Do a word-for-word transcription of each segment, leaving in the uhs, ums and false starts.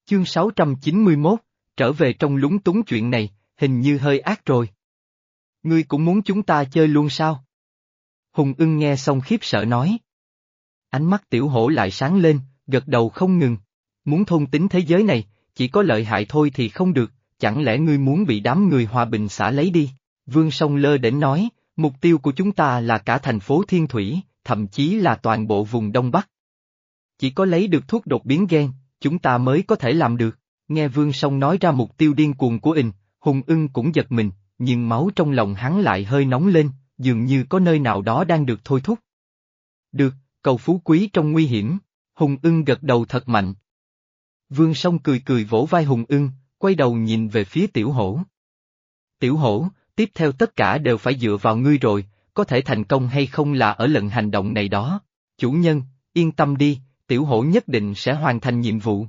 Chương sáu trăm chín mươi mốt, trở về trong lúng túng chuyện này, hình như hơi ác rồi. Ngươi cũng muốn chúng ta chơi luôn sao? Hùng Ưng nghe xong khiếp sợ nói. Ánh mắt tiểu hổ lại sáng lên, gật đầu không ngừng. Muốn thôn tính thế giới này, chỉ có lợi hại thôi thì không được, chẳng lẽ ngươi muốn bị đám người hòa bình xã lấy đi? Vương Song lơ đễnh nói, mục tiêu của chúng ta là cả thành phố Thiên Thủy, thậm chí là toàn bộ vùng Đông Bắc. Chỉ có lấy được thuốc đột biến gen, chúng ta mới có thể làm được. Nghe Vương Song nói ra mục tiêu điên cuồng của ình, Hùng Ưng cũng giật mình, nhưng máu trong lòng hắn lại hơi nóng lên, dường như có nơi nào đó đang được thôi thúc. Được, cầu phú quý trong nguy hiểm, Hùng Ưng gật đầu thật mạnh. Vương Song cười cười vỗ vai Hùng Ưng, quay đầu nhìn về phía tiểu hổ. Tiểu hổ, tiếp theo tất cả đều phải dựa vào ngươi rồi, có thể thành công hay không là ở lần hành động này đó. Chủ nhân, yên tâm đi, tiểu hổ nhất định sẽ hoàn thành nhiệm vụ.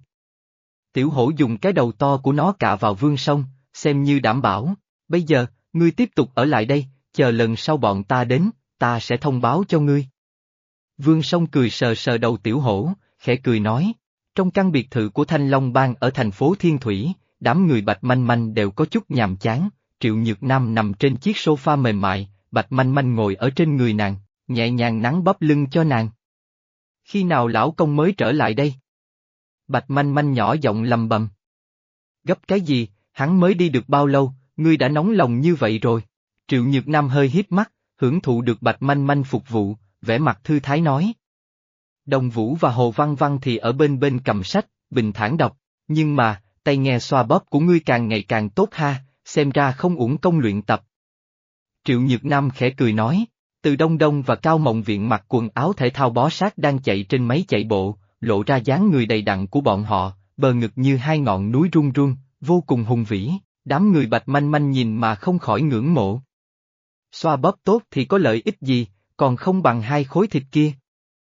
Tiểu hổ dùng cái đầu to của nó cạ vào Vương Song, xem như đảm bảo. Bây giờ, ngươi tiếp tục ở lại đây, chờ lần sau bọn ta đến, ta sẽ thông báo cho ngươi. Vương Song cười sờ sờ đầu tiểu hổ, khẽ cười nói. Trong căn biệt thự của Thanh Long Bang ở thành phố Thiên Thủy, đám người Bạch Manh Manh đều có chút nhàm chán. Triệu Nhược Nam nằm trên chiếc sofa mềm mại, Bạch Manh Manh ngồi ở trên người nàng, nhẹ nhàng nắn bắp lưng cho nàng. Khi nào lão công mới trở lại đây? Bạch Manh Manh nhỏ giọng lầm bầm. Gấp cái gì, hắn mới đi được bao lâu, ngươi đã nóng lòng như vậy rồi. Triệu Nhược Nam hơi híp mắt, hưởng thụ được Bạch Manh Manh phục vụ, vẻ mặt thư thái nói. Đồng Vũ và Hồ Văn Văn thì ở bên bên cầm sách, bình thản đọc, nhưng mà, tay nghe xoa bóp của ngươi càng ngày càng tốt ha, xem ra không uổng công luyện tập. Triệu Nhược Nam khẽ cười nói, Từ Đông Đông và Cao Mộng Viện mặc quần áo thể thao bó sát đang chạy trên máy chạy bộ, lộ ra dáng người đầy đặn của bọn họ, bờ ngực như hai ngọn núi rung rung, vô cùng hùng vĩ, đám người Bạch Manh Manh nhìn mà không khỏi ngưỡng mộ. Xoa bóp tốt thì có lợi ích gì, còn không bằng hai khối thịt kia.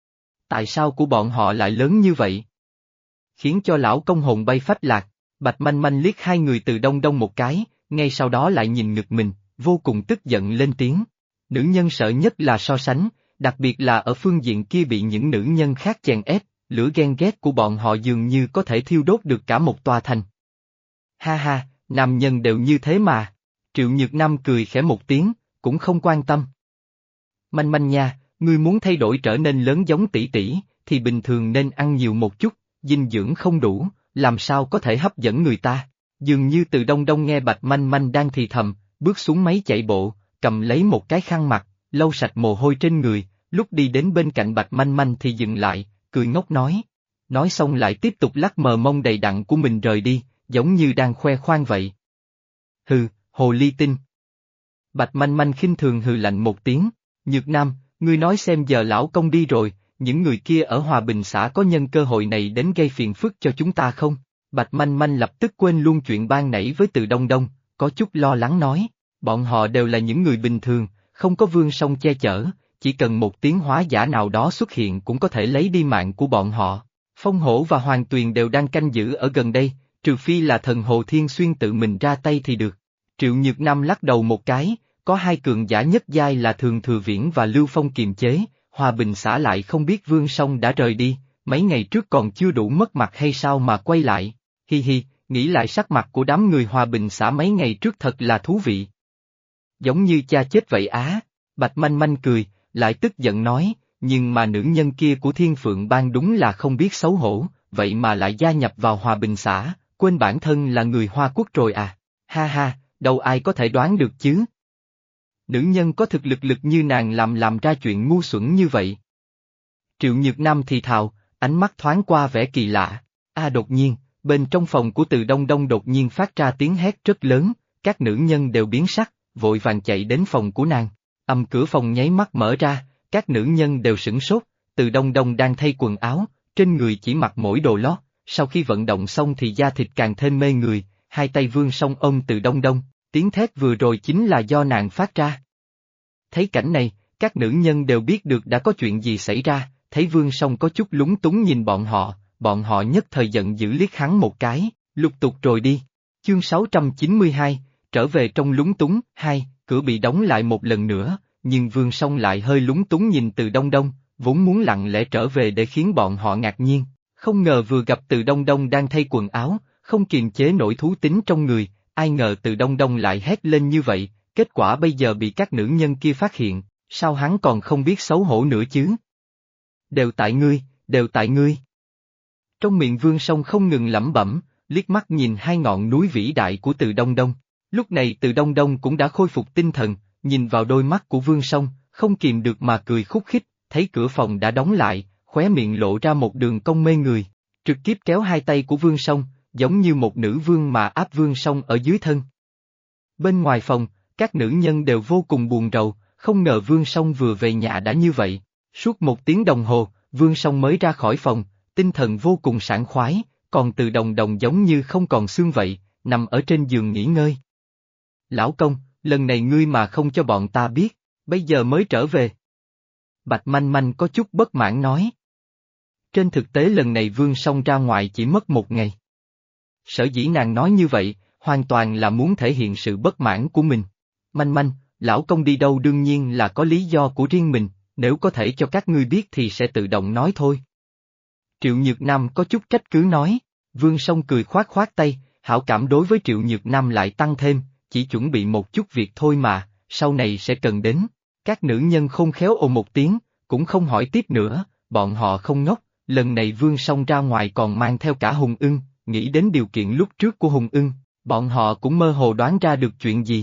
Tại sao của bọn họ lại lớn như vậy? Khiến cho lão công hồn bay phách lạc, Bạch Manh Manh liếc hai người Từ Đông Đông một cái, ngay sau đó lại nhìn ngực mình, vô cùng tức giận lên tiếng. Nữ nhân sợ nhất là so sánh, đặc biệt là ở phương diện kia bị những nữ nhân khác chèn ép, lửa ghen ghét của bọn họ dường như có thể thiêu đốt được cả một tòa thành. Ha ha, nam nhân đều như thế mà. Triệu Nhược Nam cười khẽ một tiếng, cũng không quan tâm. Manh Manh nha, ngươi muốn thay đổi trở nên lớn giống tỷ tỷ, thì bình thường nên ăn nhiều một chút, dinh dưỡng không đủ, làm sao có thể hấp dẫn người ta. Dường như Từ Đông Đông nghe Bạch Manh Manh đang thì thầm, bước xuống máy chạy bộ, cầm lấy một cái khăn mặt, lau sạch mồ hôi trên người, lúc đi đến bên cạnh Bạch Manh Manh thì dừng lại, cười ngốc nói. Nói xong lại tiếp tục lắc mờ mông đầy đặn của mình rời đi, giống như đang khoe khoang vậy. Hừ, hồ ly tinh. Bạch Manh Manh khinh thường hừ lạnh một tiếng, Nhược Nam, ngươi nói xem giờ lão công đi rồi, những người kia ở Hòa Bình xã có nhân cơ hội này đến gây phiền phức cho chúng ta không? Bạch Manh Manh lập tức quên luôn chuyện ban nãy với Từ Đông Đông, có chút lo lắng nói, bọn họ đều là những người bình thường, không có Vương Song che chở, chỉ cần một tiến hóa giả nào đó xuất hiện cũng có thể lấy đi mạng của bọn họ. Phong Hổ và Hoàng Tuyền đều đang canh giữ ở gần đây, trừ phi là thần Hồ Thiên Xuyên tự mình ra tay thì được. Triệu Nhược Nam lắc đầu một cái, có hai cường giả nhất giai là Thường Thừa Viễn và Lưu Phong kiềm chế, Hòa Bình xã lại không biết Vương Song đã rời đi, mấy ngày trước còn chưa đủ mất mặt hay sao mà quay lại, hi hi, nghĩ lại sắc mặt của đám người Hòa Bình xã mấy ngày trước thật là thú vị. Giống như cha chết vậy á, Bạch Manh Manh cười, lại tức giận nói, nhưng mà nữ nhân kia của Thiên Phượng Bang đúng là không biết xấu hổ, vậy mà lại gia nhập vào Hòa Bình xã, quên bản thân là người Hoa Quốc rồi à, ha ha, đâu ai có thể đoán được chứ. Nữ nhân có thực lực lực như nàng làm làm ra chuyện ngu xuẩn như vậy. Triệu Nhược Nam thì thào, ánh mắt thoáng qua vẻ kỳ lạ, a đột nhiên, bên trong phòng của Từ Đông Đông đột nhiên phát ra tiếng hét rất lớn, các nữ nhân đều biến sắc, vội vàng chạy đến phòng của nàng, ầm cửa phòng nháy mắt mở ra, các nữ nhân đều sửng sốt, Từ Đông Đông đang thay quần áo, trên người chỉ mặc mỗi đồ lót, sau khi vận động xong thì da thịt càng thêm mê người, hai tay Vương Song ôm Từ Đông Đông, tiếng thét vừa rồi chính là do nàng phát ra. Thấy cảnh này, các nữ nhân đều biết được đã có chuyện gì xảy ra, thấy Vương Song có chút lúng túng nhìn bọn họ, bọn họ nhất thời giận dữ liếc hắn một cái, lục tục rồi đi. Chương sáu trăm chín mươi hai, trở về trong lúng túng, hai, cửa bị đóng lại một lần nữa, nhưng Vương Song lại hơi lúng túng nhìn Từ Đông Đông, vốn muốn lặng lẽ trở về để khiến bọn họ ngạc nhiên, Không ngờ vừa gặp Từ Đông Đông đang thay quần áo, không kiềm chế nổi thú tính trong người, ai ngờ Từ Đông Đông lại hét lên như vậy, kết quả bây giờ bị các nữ nhân kia phát hiện, sao hắn còn không biết xấu hổ nữa chứ? Đều tại ngươi, đều tại ngươi. Trong miệng Vương Song không ngừng lẩm bẩm, liếc mắt nhìn hai ngọn núi vĩ đại của Từ Đông Đông. Lúc này Từ Đông Đông cũng đã khôi phục tinh thần, nhìn vào đôi mắt của Vương Song, không kìm được mà cười khúc khích, thấy cửa phòng đã đóng lại, khóe miệng lộ ra một đường cong mê người, trực tiếp kéo hai tay của Vương Song, giống như một nữ vương mà áp Vương Song ở dưới thân. Bên ngoài phòng, các nữ nhân đều vô cùng buồn rầu, không ngờ Vương Song vừa về nhà đã như vậy. Suốt một tiếng đồng hồ, Vương Song mới ra khỏi phòng, tinh thần vô cùng sảng khoái, còn Từ Đồng Đồng giống như không còn xương vậy, nằm ở trên giường nghỉ ngơi. Lão công, lần này ngươi mà không cho bọn ta biết, bây giờ mới trở về. Bạch Manh Manh có chút bất mãn nói. Trên thực tế lần này Vương Song ra ngoài chỉ mất một ngày. Sở dĩ nàng nói như vậy, hoàn toàn là muốn thể hiện sự bất mãn của mình. Manh Manh, lão công đi đâu đương nhiên là có lý do của riêng mình, nếu có thể cho các ngươi biết thì sẽ tự động nói thôi. Triệu Nhược Nam có chút trách cứ nói, Vương Song cười khoát khoát tay, hảo cảm đối với Triệu Nhược Nam lại tăng thêm, chỉ chuẩn bị một chút việc thôi mà, sau này sẽ cần đến. Các nữ nhân khôn khéo ồ một tiếng, cũng không hỏi tiếp nữa, bọn họ không ngốc, lần này Vương Song ra ngoài còn mang theo cả Hùng Ưng, nghĩ đến điều kiện lúc trước của Hùng Ưng, bọn họ cũng mơ hồ đoán ra được chuyện gì.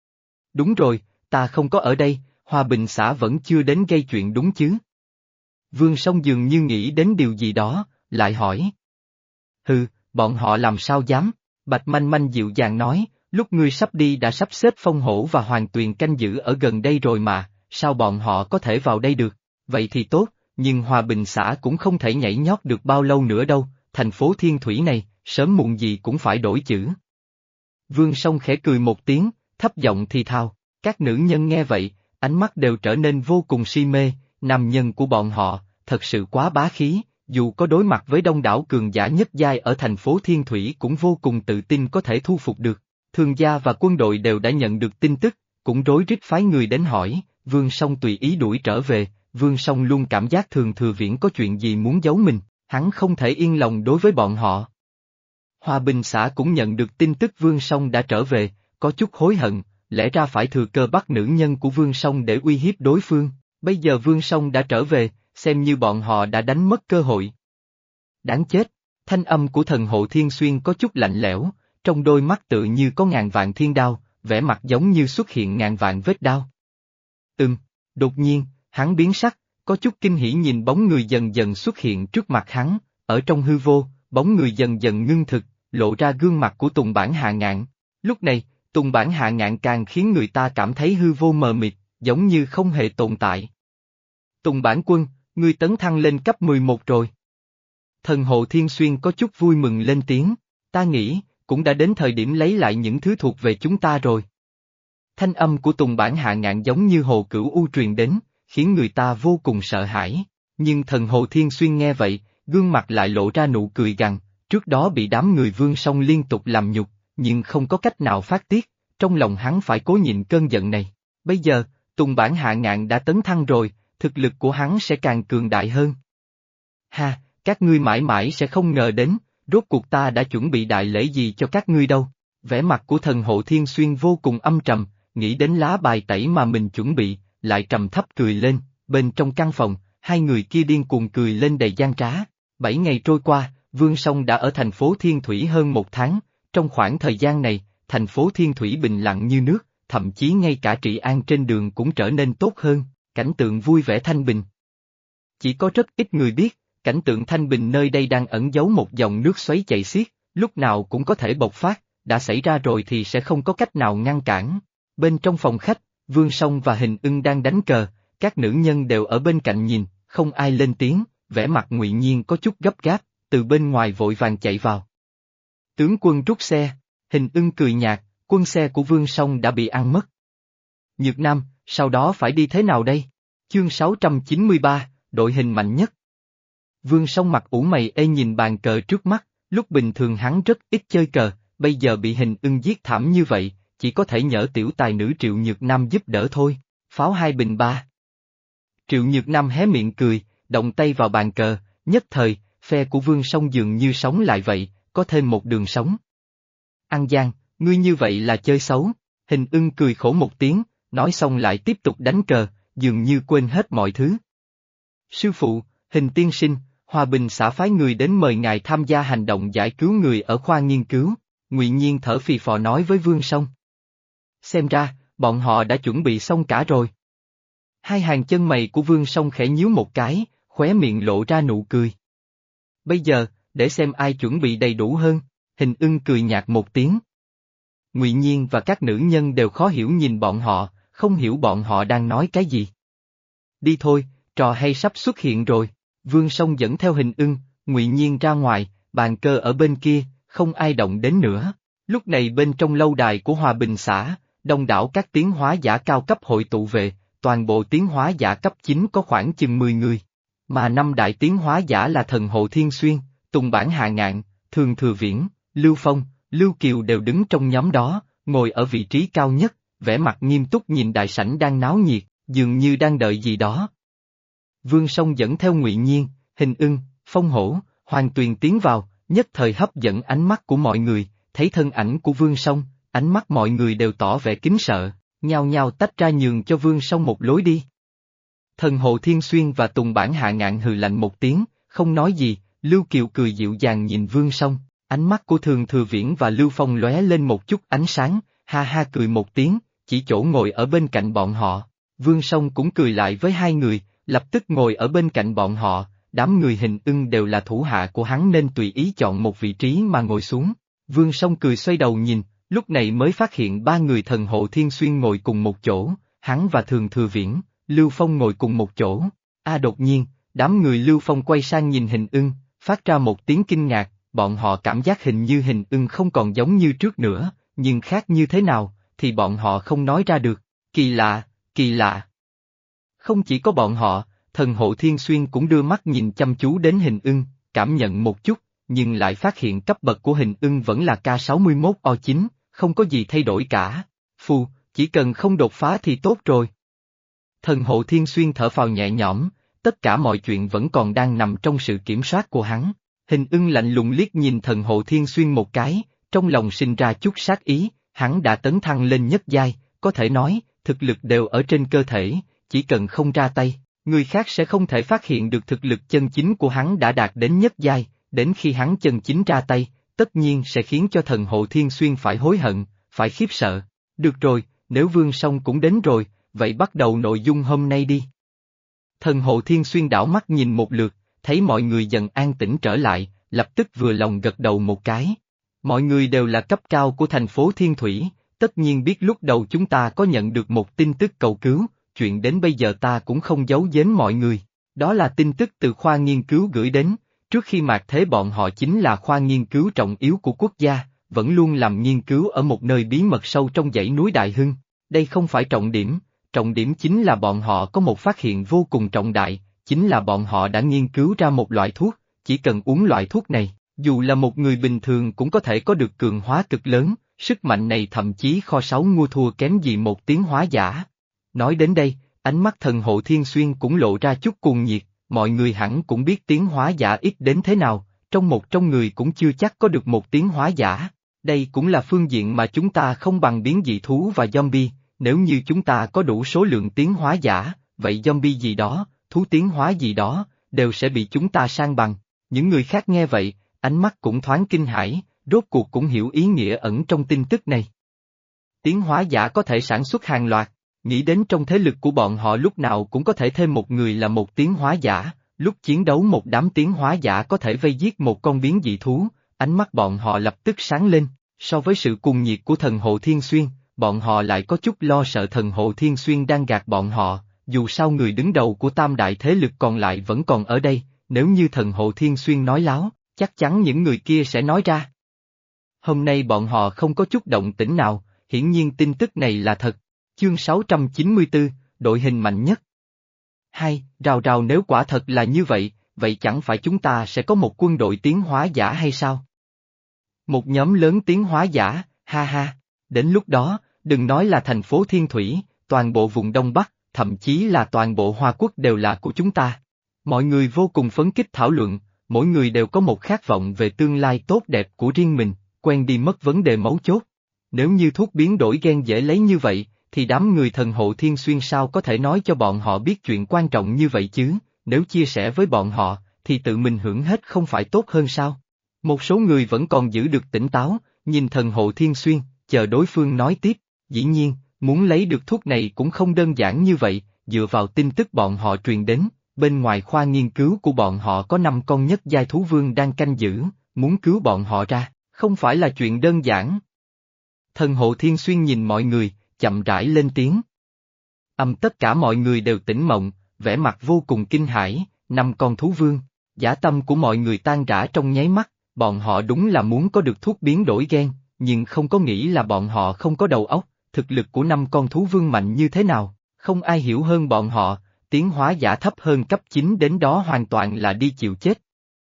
Đúng rồi, ta không có ở đây, Hòa Bình xã vẫn chưa đến gây chuyện đúng chứ? Vương Song dường như nghĩ đến điều gì đó, lại hỏi. Hừ, bọn họ làm sao dám? Bạch Manh Manh dịu dàng nói, lúc ngươi sắp đi đã sắp xếp Phong Hổ và Hoàng Tuyền canh giữ ở gần đây rồi mà, sao bọn họ có thể vào đây được? Vậy thì tốt, nhưng Hòa Bình xã cũng không thể nhảy nhót được bao lâu nữa đâu, thành phố Thiên Thủy này, sớm muộn gì cũng phải đổi chữ. Vương Song khẽ cười một tiếng, thấp giọng thì thào, các nữ nhân nghe vậy, ánh mắt đều trở nên vô cùng si mê, nam nhân của bọn họ, thật sự quá bá khí, dù có đối mặt với đông đảo cường giả nhất giai ở thành phố Thiên Thủy cũng vô cùng tự tin có thể thu phục được. Thương gia và quân đội đều đã nhận được tin tức, cũng rối rít phái người đến hỏi, Vương Song tùy ý đuổi trở về, Vương Song luôn cảm giác Thường Thừa Viễn có chuyện gì muốn giấu mình, hắn không thể yên lòng đối với bọn họ. Hòa Bình xã cũng nhận được tin tức Vương Song đã trở về, có chút hối hận, lẽ ra phải thừa cơ bắt nữ nhân của Vương Song để uy hiếp đối phương, bây giờ Vương Song đã trở về, xem như bọn họ đã đánh mất cơ hội. Đáng chết, thanh âm của thần hộ Thiên Xuyên có chút lạnh lẽo, trong đôi mắt tự như có ngàn vạn thiên đao, vẻ mặt giống như xuất hiện ngàn vạn vết đao. Ừm, đột nhiên, hắn biến sắc, có chút kinh hỉ nhìn bóng người dần dần xuất hiện trước mặt hắn, ở trong hư vô, bóng người dần dần ngưng thực, lộ ra gương mặt của Tùng Bản Hạ Ngạn. Lúc này, Tùng Bản Hạ Ngạn càng khiến người ta cảm thấy hư vô mờ mịt, giống như không hề tồn tại. Tùng Bản quân, ngươi tấn thăng lên cấp mười một rồi. Thần hộ Thiên Xuyên có chút vui mừng lên tiếng, ta nghĩ, cũng đã đến thời điểm lấy lại những thứ thuộc về chúng ta rồi. Thanh âm của Tùng Bản Hạ Ngạn giống như hồ cửu u truyền đến, khiến người ta vô cùng sợ hãi, nhưng thần hồ Thiên Xuyên nghe vậy, gương mặt lại lộ ra nụ cười gằn, trước đó bị đám người Vương Song liên tục làm nhục, nhưng không có cách nào phát tiết, trong lòng hắn phải cố nhịn cơn giận này. Bây giờ, Tùng Bản Hạ Ngạn đã tấn thăng rồi, thực lực của hắn sẽ càng cường đại hơn. Ha, các ngươi mãi mãi sẽ không ngờ đến, rốt cuộc ta đã chuẩn bị đại lễ gì cho các ngươi đâu. Vẻ mặt của thần hộ Thiên Xuyên vô cùng âm trầm, nghĩ đến lá bài tẩy mà mình chuẩn bị, lại trầm thấp cười lên, bên trong căn phòng, hai người kia điên cuồng cười lên đầy gian trá. Bảy ngày trôi qua, Vương Song đã ở thành phố Thiên Thủy hơn một tháng, trong khoảng thời gian này, thành phố Thiên Thủy bình lặng như nước, thậm chí ngay cả trị an trên đường cũng trở nên tốt hơn, cảnh tượng vui vẻ thanh bình. Chỉ có rất ít người biết, cảnh tượng thanh bình nơi đây đang ẩn giấu một dòng nước xoáy chảy xiết, lúc nào cũng có thể bộc phát, đã xảy ra rồi thì sẽ không có cách nào ngăn cản. Bên trong phòng khách, Vương Song và Hình Ưng đang đánh cờ, các nữ nhân đều ở bên cạnh nhìn, không ai lên tiếng, vẻ mặt ngụy nhiên có chút gấp gáp, từ bên ngoài vội vàng chạy vào. Tướng quân rút xe, Hình Ưng cười nhạt, quân xe của Vương Song đã bị ăn mất. Nhược Nam, sau đó phải đi thế nào đây? Chương sáu trăm chín mươi ba, đội hình mạnh nhất. Vương Song mặt ủ mày ê nhìn bàn cờ trước mắt, lúc bình thường hắn rất ít chơi cờ, bây giờ bị Hình Ưng giết thảm như vậy, chỉ có thể nhờ tiểu tài nữ Triệu Nhược Nam giúp đỡ thôi, pháo hai bình ba. Triệu Nhược Nam hé miệng cười, động tay vào bàn cờ, nhất thời, phe của Vương Song dường như sống lại vậy, có thêm một đường sống. An Giang, ngươi như vậy là chơi xấu, Hình Ưng cười khổ một tiếng, nói xong lại tiếp tục đánh cờ, dường như quên hết mọi thứ. Sư phụ, Hình tiên sinh, Hòa Bình xã phái người đến mời ngài tham gia hành động giải cứu người ở khoa nghiên cứu, Ngụy Nhiên thở phì phò nói với Vương Song. Xem ra, bọn họ đã chuẩn bị xong cả rồi. Hai hàng chân mày của Vương Song khẽ nhíu một cái, khóe miệng lộ ra nụ cười. Bây giờ, để xem ai chuẩn bị đầy đủ hơn, Hình Ưng cười nhạt một tiếng. Ngụy Nhiên và các nữ nhân đều khó hiểu nhìn bọn họ, không hiểu bọn họ đang nói cái gì. Đi thôi, trò hay sắp xuất hiện rồi, Vương Song dẫn theo Hình Ưng, Ngụy Nhiên ra ngoài, bàn cờ ở bên kia, không ai động đến nữa. Lúc này bên trong lâu đài của Hòa Bình xã, đông đảo các tiến hóa giả cao cấp hội tụ về, toàn bộ tiến hóa giả cấp chín có khoảng chừng mười người. Mà năm đại tiến hóa giả là Thần Hộ Thiên Xuyên, Tùng Bản Hạ Ngạn, Thường Thừa Viễn, Lưu Phong, Lưu Kiều đều đứng trong nhóm đó, ngồi ở vị trí cao nhất, vẻ mặt nghiêm túc nhìn đại sảnh đang náo nhiệt, dường như đang đợi gì đó. Vương Song dẫn theo Ngụy Nhiên, Hình Ưng, Phong Hổ, Hoàng Tuyền tiến vào, nhất thời hấp dẫn ánh mắt của mọi người, thấy thân ảnh của Vương Song, ánh mắt mọi người đều tỏ vẻ kính sợ, nhao nhao tách ra nhường cho Vương Song một lối đi. Thần Hộ Thiên Xuyên và Tùng Bản Hạ Ngạn hừ lạnh một tiếng, không nói gì, Lưu Kiều cười dịu dàng nhìn Vương Song, ánh mắt của Thường Thừa Viễn và Lưu Phong lóe lên một chút ánh sáng, ha ha cười một tiếng, chỉ chỗ ngồi ở bên cạnh bọn họ. Vương Song cũng cười lại với hai người, lập tức ngồi ở bên cạnh bọn họ, đám người Hình Ưng đều là thủ hạ của hắn nên tùy ý chọn một vị trí mà ngồi xuống. Vương Song cười xoay đầu nhìn, lúc này mới phát hiện ba người Thần Hộ Thiên Xuyên ngồi cùng một chỗ, hắn và Thường Thừa Viễn, Lưu Phong ngồi cùng một chỗ. A đột nhiên, đám người Lưu Phong quay sang nhìn Hình Ưng, phát ra một tiếng kinh ngạc, bọn họ cảm giác hình như Hình Ưng không còn giống như trước nữa, nhưng khác như thế nào, thì bọn họ không nói ra được. Kỳ lạ, kỳ lạ. Không chỉ có bọn họ, Thần Hộ Thiên Xuyên cũng đưa mắt nhìn chăm chú đến Hình Ưng, cảm nhận một chút, nhưng lại phát hiện cấp bậc của Hình Ưng vẫn là K sáu mươi mốt O chín, không có gì thay đổi cả. Phù, chỉ cần không đột phá thì tốt rồi. Thần Hộ Thiên Xuyên thở phào nhẹ nhõm, tất cả mọi chuyện vẫn còn đang nằm trong sự kiểm soát của hắn. Hình Ưng lạnh lùng liếc nhìn Thần Hộ Thiên Xuyên một cái, trong lòng sinh ra chút sát ý, hắn đã tấn thăng lên nhất giai, có thể nói, thực lực đều ở trên cơ thể, chỉ cần không ra tay, người khác sẽ không thể phát hiện được thực lực chân chính của hắn đã đạt đến nhất giai, đến khi hắn chân chính ra tay, tất nhiên sẽ khiến cho Thần Hộ Thiên Xuyên phải hối hận, phải khiếp sợ. Được rồi, nếu Vương Song cũng đến rồi, vậy bắt đầu nội dung hôm nay đi. Thần Hộ Thiên Xuyên đảo mắt nhìn một lượt, thấy mọi người dần an tĩnh trở lại, lập tức vừa lòng gật đầu một cái. Mọi người đều là cấp cao của thành phố Thiên Thủy, tất nhiên biết lúc đầu chúng ta có nhận được một tin tức cầu cứu, chuyện đến bây giờ ta cũng không giấu giếm mọi người. Đó là tin tức từ khoa nghiên cứu gửi đến, trước khi mạt thế bọn họ chính là khoa nghiên cứu trọng yếu của quốc gia, vẫn luôn làm nghiên cứu ở một nơi bí mật sâu trong dãy núi Đại Hưng. Đây không phải trọng điểm, trọng điểm chính là bọn họ có một phát hiện vô cùng trọng đại, chính là bọn họ đã nghiên cứu ra một loại thuốc, chỉ cần uống loại thuốc này, dù là một người bình thường cũng có thể có được cường hóa cực lớn, sức mạnh này thậm chí kho sáu mua thua kém gì một tiến hóa giả. Nói đến đây, ánh mắt Thần Hộ Thiên Xuyên cũng lộ ra chút cuồng nhiệt, mọi người hẳn cũng biết tiến hóa giả ít đến thế nào, trong một trong người cũng chưa chắc có được một tiến hóa giả. Đây cũng là phương diện mà chúng ta không bằng biến dị thú và zombie, nếu như chúng ta có đủ số lượng tiến hóa giả, vậy zombie gì đó, thú tiến hóa gì đó, đều sẽ bị chúng ta san bằng. Những người khác nghe vậy, ánh mắt cũng thoáng kinh hãi, rốt cuộc cũng hiểu ý nghĩa ẩn trong tin tức này. Tiến hóa giả có thể sản xuất hàng loạt, nghĩ đến trong thế lực của bọn họ lúc nào cũng có thể thêm một người là một tiến hóa giả, lúc chiến đấu một đám tiến hóa giả có thể vây giết một con biến dị thú, ánh mắt bọn họ lập tức sáng lên, so với sự cuồng nhiệt của Thần Hộ Thiên Xuyên, bọn họ lại có chút lo sợ Thần Hộ Thiên Xuyên đang gạt bọn họ, dù sao người đứng đầu của tam đại thế lực còn lại vẫn còn ở đây, nếu như Thần Hộ Thiên Xuyên nói láo, chắc chắn những người kia sẽ nói ra. Hôm nay bọn họ không có chút động tĩnh nào, hiển nhiên tin tức này là thật. Chương sáu trăm chín mươi tư, đội hình mạnh nhất. Hai, rào rào nếu quả thật là như vậy, vậy chẳng phải chúng ta sẽ có một quân đội tiến hóa giả hay sao? Một nhóm lớn tiến hóa giả, ha ha, đến lúc đó, đừng nói là thành phố Thiên Thủy, toàn bộ vùng Đông Bắc, thậm chí là toàn bộ Hoa Quốc đều là của chúng ta. Mọi người vô cùng phấn khích thảo luận, mỗi người đều có một khát vọng về tương lai tốt đẹp của riêng mình, quen đi mất vấn đề mấu chốt. Nếu như thuốc biến đổi gen dễ lấy như vậy, thì đám người thần hộ Thiên Xuyên sao có thể nói cho bọn họ biết chuyện quan trọng như vậy chứ, nếu chia sẻ với bọn họ, thì tự mình hưởng hết không phải tốt hơn sao? Một số người vẫn còn giữ được tỉnh táo, nhìn thần hộ Thiên Xuyên, chờ đối phương nói tiếp, dĩ nhiên, muốn lấy được thuốc này cũng không đơn giản như vậy, dựa vào tin tức bọn họ truyền đến, bên ngoài khoa nghiên cứu của bọn họ có năm con nhất giai thú vương đang canh giữ, muốn cứu bọn họ ra, không phải là chuyện đơn giản. Thần hộ Thiên Xuyên nhìn mọi người, chậm rãi lên tiếng. Âm tất cả mọi người đều tỉnh mộng, vẻ mặt vô cùng kinh hãi, năm con thú vương, dã tâm của mọi người tan rã trong nháy mắt, bọn họ đúng là muốn có được thuốc biến đổi gen, nhưng không có nghĩ là bọn họ không có đầu óc, thực lực của năm con thú vương mạnh như thế nào, không ai hiểu hơn bọn họ, tiến hóa giả thấp hơn cấp chín đến đó hoàn toàn là đi chịu chết.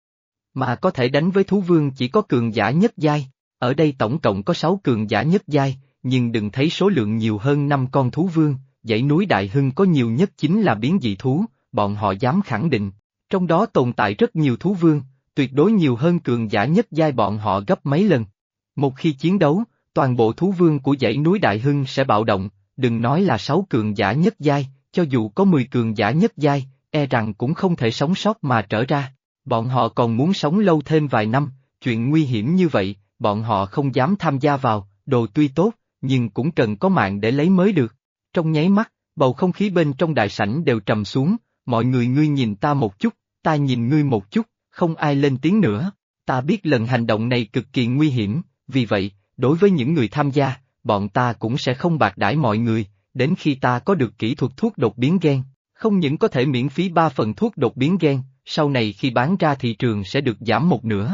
Mà có thể đánh với thú vương chỉ có cường giả nhất giai, ở đây tổng cộng có sáu cường giả nhất giai, nhưng đừng thấy số lượng nhiều hơn năm con thú vương, dãy núi Đại Hưng có nhiều nhất chính là biến dị thú, bọn họ dám khẳng định, trong đó tồn tại rất nhiều thú vương, tuyệt đối nhiều hơn cường giả nhất giai bọn họ gấp mấy lần. Một khi chiến đấu, toàn bộ thú vương của dãy núi Đại Hưng sẽ bạo động, đừng nói là sáu cường giả nhất giai, cho dù có mười cường giả nhất giai, e rằng cũng không thể sống sót mà trở ra. Bọn họ còn muốn sống lâu thêm vài năm, chuyện nguy hiểm như vậy, bọn họ không dám tham gia vào, đồ tuy tốt, nhưng cũng cần có mạng để lấy mới được. Trong nháy mắt, bầu không khí bên trong đại sảnh đều trầm xuống, mọi người ngươi nhìn ta một chút, ta nhìn ngươi một chút, không ai lên tiếng nữa. Ta biết lần hành động này cực kỳ nguy hiểm, vì vậy, đối với những người tham gia, bọn ta cũng sẽ không bạc đãi mọi người, đến khi ta có được kỹ thuật thuốc đột biến gen, không những có thể miễn phí ba phần thuốc đột biến gen, sau này khi bán ra thị trường sẽ được giảm một nửa.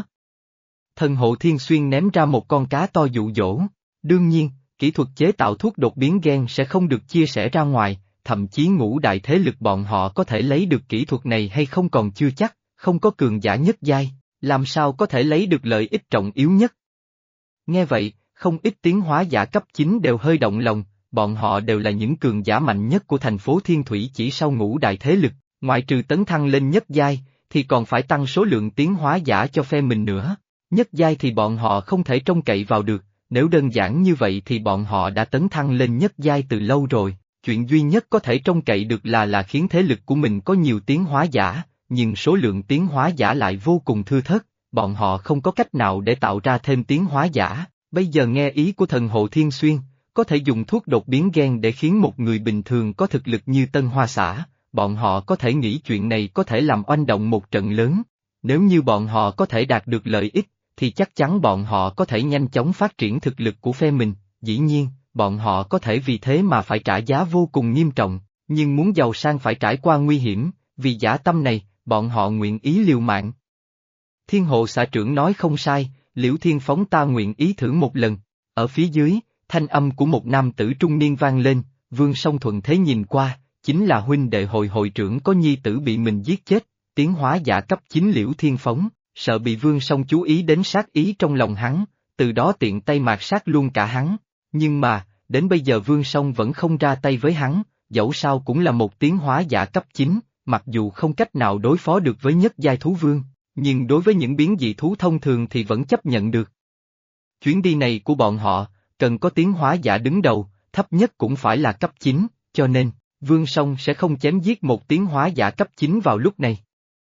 Thần hộ Thiên Xuyên ném ra một con cá to dụ dỗ, đương nhiên, kỹ thuật chế tạo thuốc đột biến gen sẽ không được chia sẻ ra ngoài, thậm chí ngũ đại thế lực bọn họ có thể lấy được kỹ thuật này hay không còn chưa chắc, không có cường giả nhất giai, làm sao có thể lấy được lợi ích trọng yếu nhất. Nghe vậy, không ít tiến hóa giả cấp chín đều hơi động lòng, bọn họ đều là những cường giả mạnh nhất của thành phố Thiên Thủy chỉ sau ngũ đại thế lực, ngoại trừ tấn thăng lên nhất giai, thì còn phải tăng số lượng tiến hóa giả cho phe mình nữa. Nhất giai thì bọn họ không thể trông cậy vào được, nếu đơn giản như vậy thì bọn họ đã tấn thăng lên nhất giai từ lâu rồi, chuyện duy nhất có thể trông cậy được là là khiến thế lực của mình có nhiều tiến hóa giả, nhưng số lượng tiến hóa giả lại vô cùng thưa thớt, bọn họ không có cách nào để tạo ra thêm tiến hóa giả. Bây giờ nghe ý của thần hộ Thiên Xuyên, có thể dùng thuốc đột biến gen để khiến một người bình thường có thực lực như Tân Hoa Xã, bọn họ có thể nghĩ chuyện này có thể làm oanh động một trận lớn. Nếu như bọn họ có thể đạt được lợi ích, thì chắc chắn bọn họ có thể nhanh chóng phát triển thực lực của phe mình, dĩ nhiên, bọn họ có thể vì thế mà phải trả giá vô cùng nghiêm trọng, nhưng muốn giàu sang phải trải qua nguy hiểm, vì dã tâm này, bọn họ nguyện ý liều mạng. Thiên hộ xã trưởng nói không sai, Liễu Thiên Phóng ta nguyện ý thử một lần. Ở phía dưới, thanh âm của một nam tử trung niên vang lên, Vương Song thuận thế nhìn qua, chính là huynh đệ hội hội trưởng có nhi tử bị mình giết chết, tiến hóa giả cấp chín Liễu Thiên Phóng, sợ bị Vương Song chú ý đến sát ý trong lòng hắn, từ đó tiện tay mạt sát luôn cả hắn. Nhưng mà, đến bây giờ Vương Song vẫn không ra tay với hắn, dẫu sao cũng là một tiến hóa giả cấp chín, mặc dù không cách nào đối phó được với nhất giai thú vương, nhưng đối với những biến dị thú thông thường thì vẫn chấp nhận được. Chuyến đi này của bọn họ, cần có tiến hóa giả đứng đầu, thấp nhất cũng phải là cấp chín, cho nên, Vương Song sẽ không chém giết một tiến hóa giả cấp chín vào lúc này.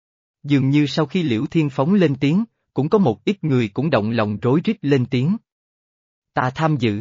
Dường như sau khi Liễu Thiên Phóng lên tiếng, cũng có một ít người cũng động lòng rối rít lên tiếng. Ta tham dự.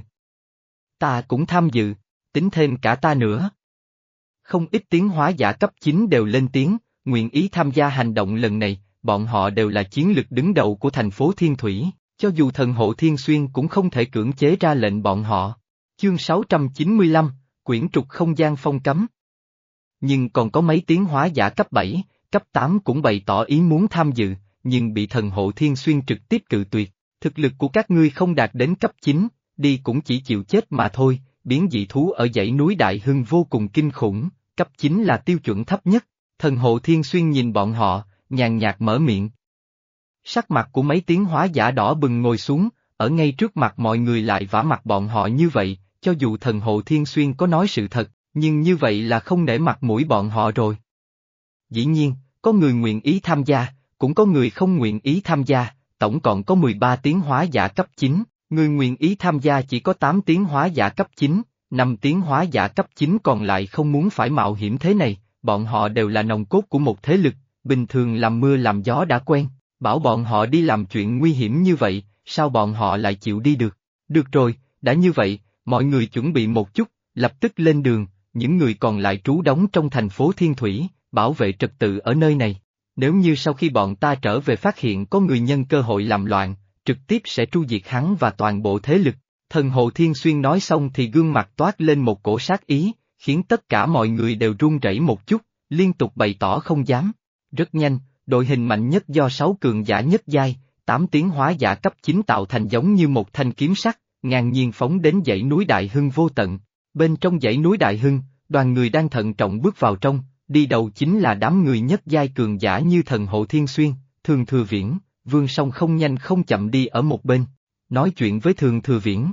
Ta cũng tham dự, tính thêm cả ta nữa. Không ít tiến hóa giả cấp chín đều lên tiếng, nguyện ý tham gia hành động lần này, bọn họ đều là chiến lực đứng đầu của thành phố Thiên Thủy, cho dù thần hộ Thiên Xuyên cũng không thể cưỡng chế ra lệnh bọn họ. Chương sáu trăm chín mươi lăm, quyển trục không gian phong cấm. Nhưng còn có mấy tiến hóa giả cấp bảy, cấp tám cũng bày tỏ ý muốn tham dự, nhưng bị thần hộ Thiên Xuyên trực tiếp cự tuyệt. Thực lực của các ngươi không đạt đến cấp chín, đi cũng chỉ chịu chết mà thôi, biến dị thú ở dãy núi Đại Hưng vô cùng kinh khủng, cấp chín là tiêu chuẩn thấp nhất. Thần hộ Thiên Xuyên nhìn bọn họ, nhàn nhạt mở miệng. Sắc mặt của mấy tiến hóa giả đỏ bừng ngồi xuống, ở ngay trước mặt mọi người lại vả mặt bọn họ như vậy, cho dù thần hộ Thiên Xuyên có nói sự thật, nhưng như vậy là không nể mặt mũi bọn họ rồi. Dĩ nhiên, có người nguyện ý tham gia, cũng có người không nguyện ý tham gia, tổng cộng có mười ba tiến hóa giả cấp chín, người nguyện ý tham gia chỉ có tám tiến hóa giả cấp chín, năm tiến hóa giả cấp chín còn lại không muốn phải mạo hiểm thế này, bọn họ đều là nòng cốt của một thế lực, bình thường làm mưa làm gió đã quen, bảo bọn họ đi làm chuyện nguy hiểm như vậy, sao bọn họ lại chịu đi được? Được rồi, đã như vậy, mọi người chuẩn bị một chút, lập tức lên đường, những người còn lại trú đóng trong thành phố Thiên Thủy, bảo vệ trật tự ở nơi này. Nếu như sau khi bọn ta trở về phát hiện có người nhân cơ hội làm loạn, trực tiếp sẽ tru diệt hắn và toàn bộ thế lực. Thần Hồ Thiên Xuyên nói xong thì gương mặt toát lên một cổ sát ý, khiến tất cả mọi người đều run rẩy một chút, liên tục bày tỏ không dám. Rất nhanh, đội hình mạnh nhất do sáu cường giả nhất giai, tám tiến hóa giả cấp chín tạo thành giống như một thanh kiếm sắt, ngang nhiên phóng đến dãy núi Đại Hưng vô tận. Bên trong dãy núi Đại Hưng, đoàn người đang thận trọng bước vào trong, đi đầu chính là đám người nhất giai cường giả như Thần Hồ Thiên Xuyên, Thường Thừa Viễn, Vương Song không nhanh không chậm đi ở một bên, nói chuyện với Thường Thừa Viễn.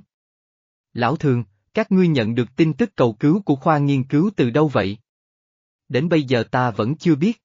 Lão Thường, các ngươi nhận được tin tức cầu cứu của khoa nghiên cứu từ đâu vậy? Đến bây giờ ta vẫn chưa biết.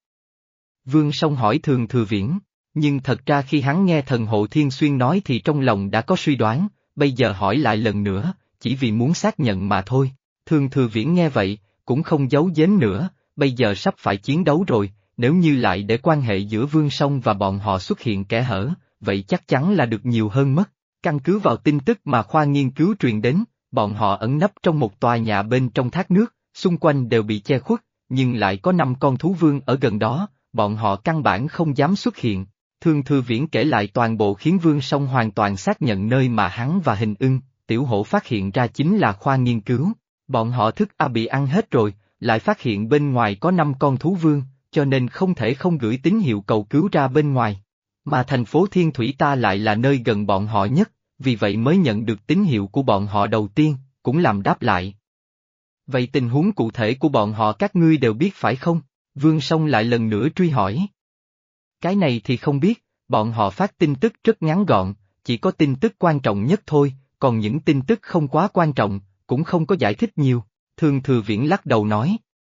Vương Song hỏi Thường Thừa Viễn, nhưng thật ra khi hắn nghe Thần Hồ Thiên Xuyên nói thì trong lòng đã có suy đoán, bây giờ hỏi lại lần nữa, chỉ vì muốn xác nhận mà thôi. Thường Thừa Viễn nghe vậy, cũng không giấu giếm nữa, bây giờ sắp phải chiến đấu rồi, nếu như lại để quan hệ giữa Vương Song và bọn họ xuất hiện kẽ hở, vậy chắc chắn là được nhiều hơn mất. Căn cứ vào tin tức mà khoa nghiên cứu truyền đến, bọn họ ẩn nấp trong một tòa nhà bên trong thác nước, xung quanh đều bị che khuất, nhưng lại có năm con thú vương ở gần đó, bọn họ căn bản không dám xuất hiện. Thường Thừa Viễn kể lại toàn bộ khiến Vương Song hoàn toàn xác nhận nơi mà hắn và Hình Ưng, Tiểu Hổ phát hiện ra chính là khoa nghiên cứu. Bọn họ thức A bị ăn hết rồi, lại phát hiện bên ngoài có năm con thú vương, cho nên không thể không gửi tín hiệu cầu cứu ra bên ngoài. Mà thành phố Thiên Thủy ta lại là nơi gần bọn họ nhất, vì vậy mới nhận được tín hiệu của bọn họ đầu tiên, cũng làm đáp lại. Vậy tình huống cụ thể của bọn họ các ngươi đều biết phải không? Vương Song lại lần nữa truy hỏi. Cái này thì không biết, bọn họ phát tin tức rất ngắn gọn, chỉ có tin tức quan trọng nhất thôi, còn những tin tức không quá quan trọng, cũng không có giải thích nhiều, Thường Thừa Viễn lắc đầu nói.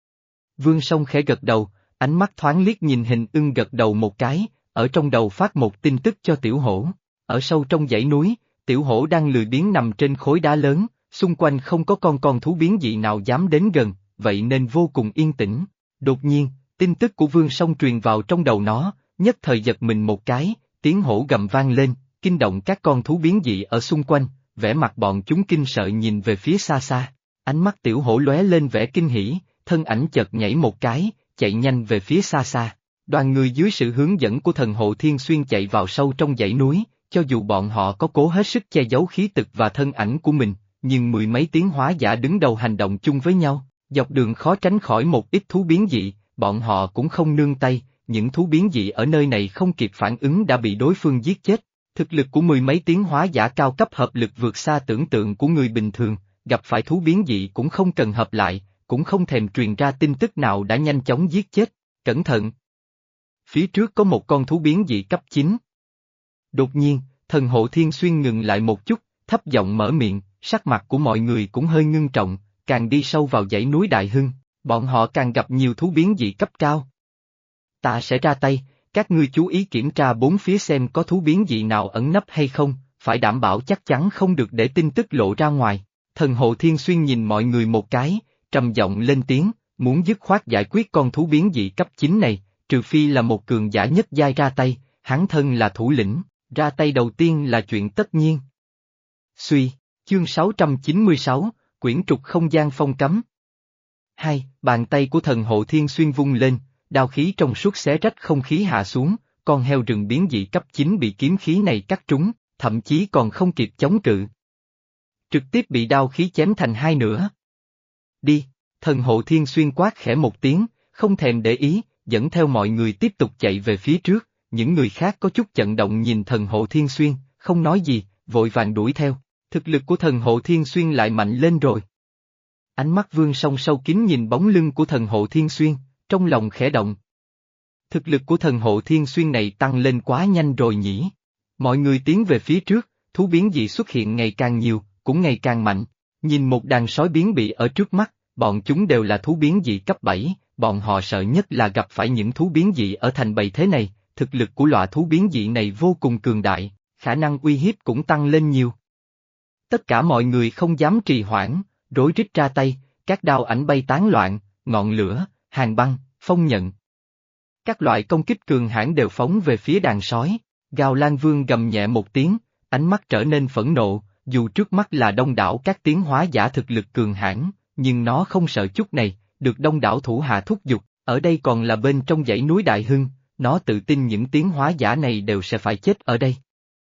Vương Song khẽ gật đầu, ánh mắt thoáng liếc nhìn Hình Ưng gật đầu một cái, ở trong đầu phát một tin tức cho Tiểu Hổ. Ở sâu trong dãy núi, Tiểu Hổ đang lười biếng nằm trên khối đá lớn, xung quanh không có con con thú biến dị nào dám đến gần, vậy nên vô cùng yên tĩnh. Đột nhiên, tin tức của Vương Song truyền vào trong đầu nó, nhất thời giật mình một cái, tiếng hổ gầm vang lên, kinh động các con thú biến dị ở xung quanh, vẻ mặt bọn chúng kinh sợ nhìn về phía xa xa. Ánh mắt Tiểu Hổ lóe lên vẻ kinh hỉ, thân ảnh chợt nhảy một cái, chạy nhanh về phía xa xa. Đoàn người dưới sự hướng dẫn của Thần Hồ Thiên Xuyên chạy vào sâu trong dãy núi, cho dù bọn họ có cố hết sức che giấu khí tức và thân ảnh của mình, nhưng mười mấy tiến hóa giả đứng đầu hành động chung với nhau, dọc đường khó tránh khỏi một ít thú biến dị, bọn họ cũng không nương tay, những thú biến dị ở nơi này không kịp phản ứng đã bị đối phương giết chết. Thực lực của mười mấy tiến hóa giả cao cấp hợp lực vượt xa tưởng tượng của người bình thường, gặp phải thú biến dị cũng không cần hợp lại, cũng không thèm truyền ra tin tức nào đã nhanh chóng giết chết. Cẩn thận! Phía trước có một con thú biến dị cấp chín. Đột nhiên, Thần Hồ Thiên Xuyên ngừng lại một chút, thấp giọng mở miệng, sắc mặt của mọi người cũng hơi ngưng trọng, càng đi sâu vào dãy núi Đại Hưng, bọn họ càng gặp nhiều thú biến dị cấp cao. Ta sẽ ra tay, các ngươi chú ý kiểm tra bốn phía xem có thú biến dị nào ẩn nấp hay không, phải đảm bảo chắc chắn không được để tin tức lộ ra ngoài. Thần Hồ Thiên Xuyên nhìn mọi người một cái, trầm giọng lên tiếng, muốn dứt khoát giải quyết con thú biến dị cấp chín này, trừ phi là một cường giả nhất giai ra tay, hắn thân là thủ lĩnh, ra tay đầu tiên là chuyện tất nhiên. Suy, chương sáu trăm chín mươi sáu, quyển trục không gian phong cấm. Hai, bàn tay của Thần Hồ Thiên Xuyên vung lên, đao khí trong suốt xé rách không khí hạ xuống, con heo rừng biến dị cấp chín bị kiếm khí này cắt trúng, thậm chí còn không kịp chống cự. Trực tiếp bị đao khí chém thành hai nửa. Đi, Thần Hồ Thiên Xuyên quát khẽ một tiếng, không thèm để ý, dẫn theo mọi người tiếp tục chạy về phía trước, những người khác có chút chận động nhìn Thần Hồ Thiên Xuyên, không nói gì, vội vàng đuổi theo, thực lực của Thần Hồ Thiên Xuyên lại mạnh lên rồi. Ánh mắt Vương Song sâu kín nhìn bóng lưng của Thần Hồ Thiên Xuyên, trong lòng khẽ động. Thực lực của Thần Hồ Thiên Xuyên này tăng lên quá nhanh rồi nhỉ. Mọi người tiến về phía trước, thú biến dị xuất hiện ngày càng nhiều, cũng ngày càng mạnh. Nhìn một đàn sói biến bị ở trước mắt, bọn chúng đều là thú biến dị cấp bảy, bọn họ sợ nhất là gặp phải những thú biến dị ở thành bầy thế này, thực lực của loại thú biến dị này vô cùng cường đại, khả năng uy hiếp cũng tăng lên nhiều. Tất cả mọi người không dám trì hoãn, rối rít ra tay, các đao ảnh bay tán loạn, ngọn lửa, hàng băng, phong nhận. Các loại công kích cường hãn đều phóng về phía đàn sói, Gào Lan Vương gầm nhẹ một tiếng, ánh mắt trở nên phẫn nộ, dù trước mắt là đông đảo các tiến hóa giả thực lực cường hãn, nhưng nó không sợ chút này, được đông đảo thủ hạ thúc giục, ở đây còn là bên trong dãy núi Đại Hưng, nó tự tin những tiến hóa giả này đều sẽ phải chết ở đây.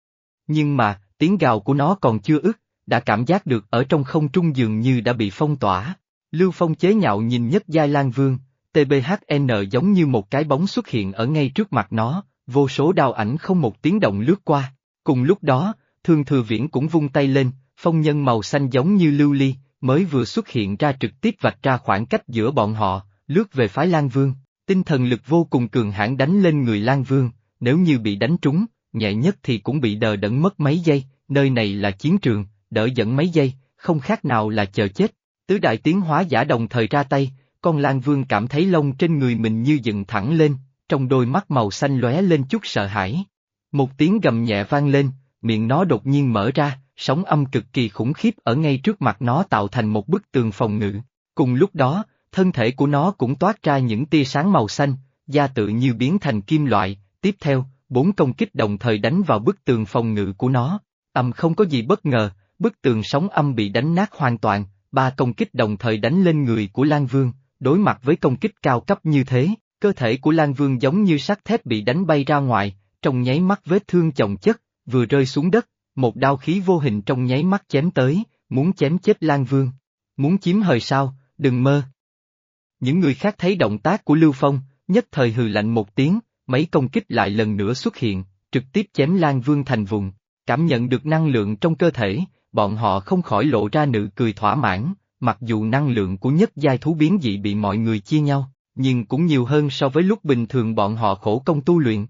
Nhưng mà, tiếng gào của nó còn chưa ứt, đã cảm giác được ở trong không trung dường như đã bị phong tỏa. Lưu Phong chế nhạo nhìn Nhất Giai Lan Vương, tê bê hát en giống như một cái bóng xuất hiện ở ngay trước mặt nó, vô số đao ảnh không một tiếng động lướt qua. Cùng lúc đó, Thương Thừa Viễn cũng vung tay lên, phong nhân màu xanh giống như lưu ly, mới vừa xuất hiện ra trực tiếp vạch ra khoảng cách giữa bọn họ, lướt về phái Lan Vương. Tinh thần lực vô cùng cường hãn đánh lên người Lan Vương, nếu như bị đánh trúng, nhẹ nhất thì cũng bị đờ đẫn mất mấy giây, nơi này là chiến trường, đỡ dẫn mấy giây, không khác nào là chờ chết. Tứ đại tiến hóa giả đồng thời ra tay, con Lan Vương cảm thấy lông trên người mình như dựng thẳng lên, trong đôi mắt màu xanh lóe lên chút sợ hãi. Một tiếng gầm nhẹ vang lên, miệng nó đột nhiên mở ra, sóng âm cực kỳ khủng khiếp ở ngay trước mặt nó tạo thành một bức tường phòng ngự. Cùng lúc đó, thân thể của nó cũng toát ra những tia sáng màu xanh, da tự như biến thành kim loại, tiếp theo, bốn công kích đồng thời đánh vào bức tường phòng ngự của nó. Âm không có gì bất ngờ, bức tường sóng âm bị đánh nát hoàn toàn, ba công kích đồng thời đánh lên người của Lan Vương, đối mặt với công kích cao cấp như thế, cơ thể của Lan Vương giống như sắt thép bị đánh bay ra ngoài, trong nháy mắt vết thương chồng chất, vừa rơi xuống đất, một đao khí vô hình trong nháy mắt chém tới, muốn chém chết Lan Vương. Muốn chiếm hời sao, đừng mơ. Những người khác thấy động tác của Lưu Phong, nhất thời hừ lạnh một tiếng, mấy công kích lại lần nữa xuất hiện, trực tiếp chém Lan Vương thành vùng. Cảm nhận được năng lượng trong cơ thể, bọn họ không khỏi lộ ra nụ cười thỏa mãn, mặc dù năng lượng của nhất giai thú biến dị bị mọi người chia nhau, nhưng cũng nhiều hơn so với lúc bình thường bọn họ khổ công tu luyện.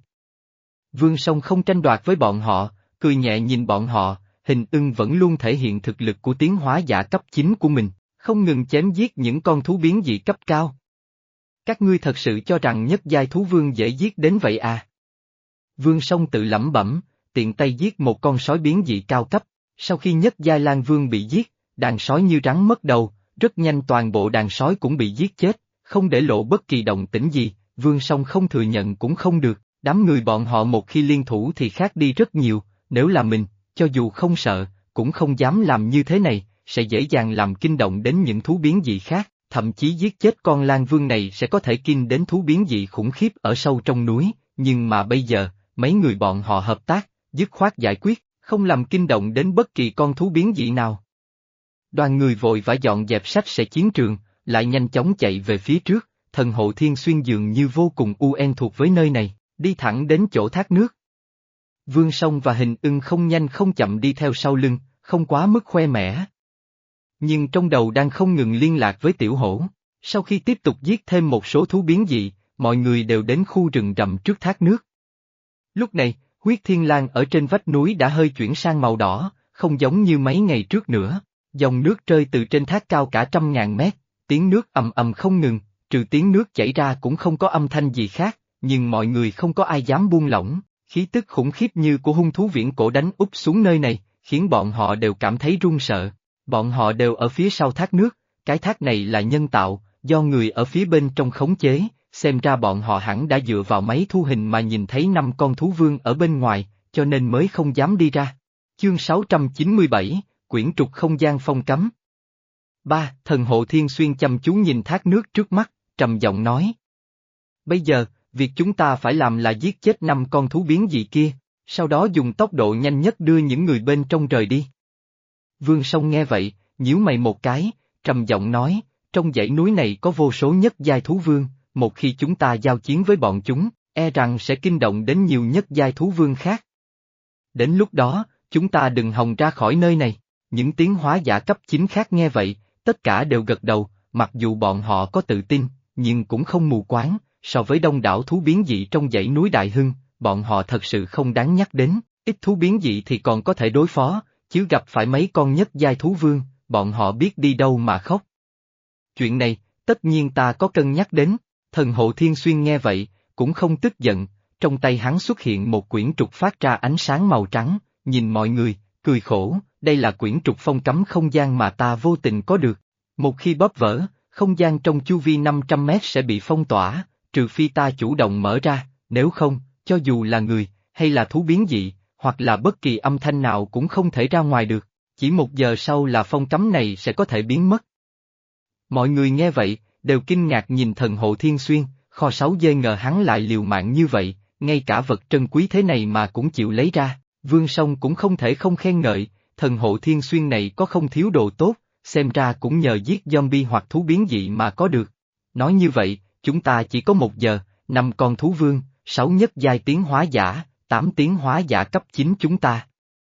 Vương Song không tranh đoạt với bọn họ, cười nhẹ nhìn bọn họ, Hình Ưng vẫn luôn thể hiện thực lực của tiến hóa giả cấp chín của mình, không ngừng chém giết những con thú biến dị cấp cao. Các ngươi thật sự cho rằng nhất giai thú vương dễ giết đến vậy à? Vương Song tự lẩm bẩm, tiện tay giết một con sói biến dị cao cấp, sau khi nhất giai Lan Vương bị giết, đàn sói như rắn mất đầu, rất nhanh toàn bộ đàn sói cũng bị giết chết, không để lộ bất kỳ động tĩnh gì, Vương Song không thừa nhận cũng không được, đám người bọn họ một khi liên thủ thì khác đi rất nhiều, nếu là mình, cho dù không sợ, cũng không dám làm như thế này, sẽ dễ dàng làm kinh động đến những thú biến dị khác, thậm chí giết chết con Lan Vương này sẽ có thể kinh đến thú biến dị khủng khiếp ở sâu trong núi, nhưng mà bây giờ, mấy người bọn họ hợp tác, dứt khoát giải quyết, không làm kinh động đến bất kỳ con thú biến dị nào. Đoàn người vội vã dọn dẹp sạch sẽ chiến trường, lại nhanh chóng chạy về phía trước, thần hộ Thiên Xuyên dường như vô cùng quen thuộc với nơi này, đi thẳng đến chỗ thác nước. Vương Song và Hình Ưng không nhanh không chậm đi theo sau lưng, không quá mức khoe mẽ. Nhưng trong đầu đang không ngừng liên lạc với Tiểu Hổ, sau khi tiếp tục giết thêm một số thú biến dị, mọi người đều đến khu rừng rậm trước thác nước. Lúc này, huyết thiên lang ở trên vách núi đã hơi chuyển sang màu đỏ, không giống như mấy ngày trước nữa, dòng nước rơi từ trên thác cao cả trăm ngàn mét, tiếng nước ầm ầm không ngừng, trừ tiếng nước chảy ra cũng không có âm thanh gì khác, nhưng mọi người không có ai dám buông lỏng, khí tức khủng khiếp như của hung thú viễn cổ đánh úp xuống nơi này, khiến bọn họ đều cảm thấy run sợ. Bọn họ đều ở phía sau thác nước, cái thác này là nhân tạo, do người ở phía bên trong khống chế, xem ra bọn họ hẳn đã dựa vào máy thu hình mà nhìn thấy năm con thú vương ở bên ngoài, cho nên mới không dám đi ra. Chương sáu trăm chín mươi bảy, Quyển trục không gian phong cấm. ba. Thần hộ Thiên Xuyên chăm chú nhìn thác nước trước mắt, trầm giọng nói. Bây giờ, việc chúng ta phải làm là giết chết năm con thú biến dị kia, sau đó dùng tốc độ nhanh nhất đưa những người bên trong rời đi. Vương Song nghe vậy, nhíu mày một cái, trầm giọng nói, trong dãy núi này có vô số nhất giai thú vương, một khi chúng ta giao chiến với bọn chúng, e rằng sẽ kinh động đến nhiều nhất giai thú vương khác. Đến lúc đó, chúng ta đừng hòng ra khỏi nơi này. Những tiến hóa giả cấp chín khác nghe vậy, tất cả đều gật đầu, mặc dù bọn họ có tự tin, nhưng cũng không mù quáng, so với đông đảo thú biến dị trong dãy núi Đại Hưng, bọn họ thật sự không đáng nhắc đến, ít thú biến dị thì còn có thể đối phó, chứ gặp phải mấy con nhất giai thú vương, bọn họ biết đi đâu mà khóc. Chuyện này, tất nhiên ta có cân nhắc đến, thần hộ Thiên Xuyên nghe vậy, cũng không tức giận, trong tay hắn xuất hiện một quyển trục phát ra ánh sáng màu trắng, nhìn mọi người, cười khổ, đây là quyển trục phong cấm không gian mà ta vô tình có được. Một khi bóp vỡ, không gian trong chu vi năm trăm mét sẽ bị phong tỏa, trừ phi ta chủ động mở ra, nếu không, cho dù là người, hay là thú biến dị, hoặc là bất kỳ âm thanh nào cũng không thể ra ngoài được, chỉ một giờ sau là phong cấm này sẽ có thể biến mất. Mọi người nghe vậy, đều kinh ngạc nhìn thần hộ Thiên Xuyên, kho sáu dê ngờ hắn lại liều mạng như vậy, ngay cả vật trân quý thế này mà cũng chịu lấy ra, Vương Song cũng không thể không khen ngợi, thần hộ Thiên Xuyên này có không thiếu đồ tốt, xem ra cũng nhờ giết zombie hoặc thú biến dị mà có được. Nói như vậy, chúng ta chỉ có một giờ, năm con thú vương, sáu nhất giai tiến hóa giả, tám tiến hóa giả cấp chín chúng ta.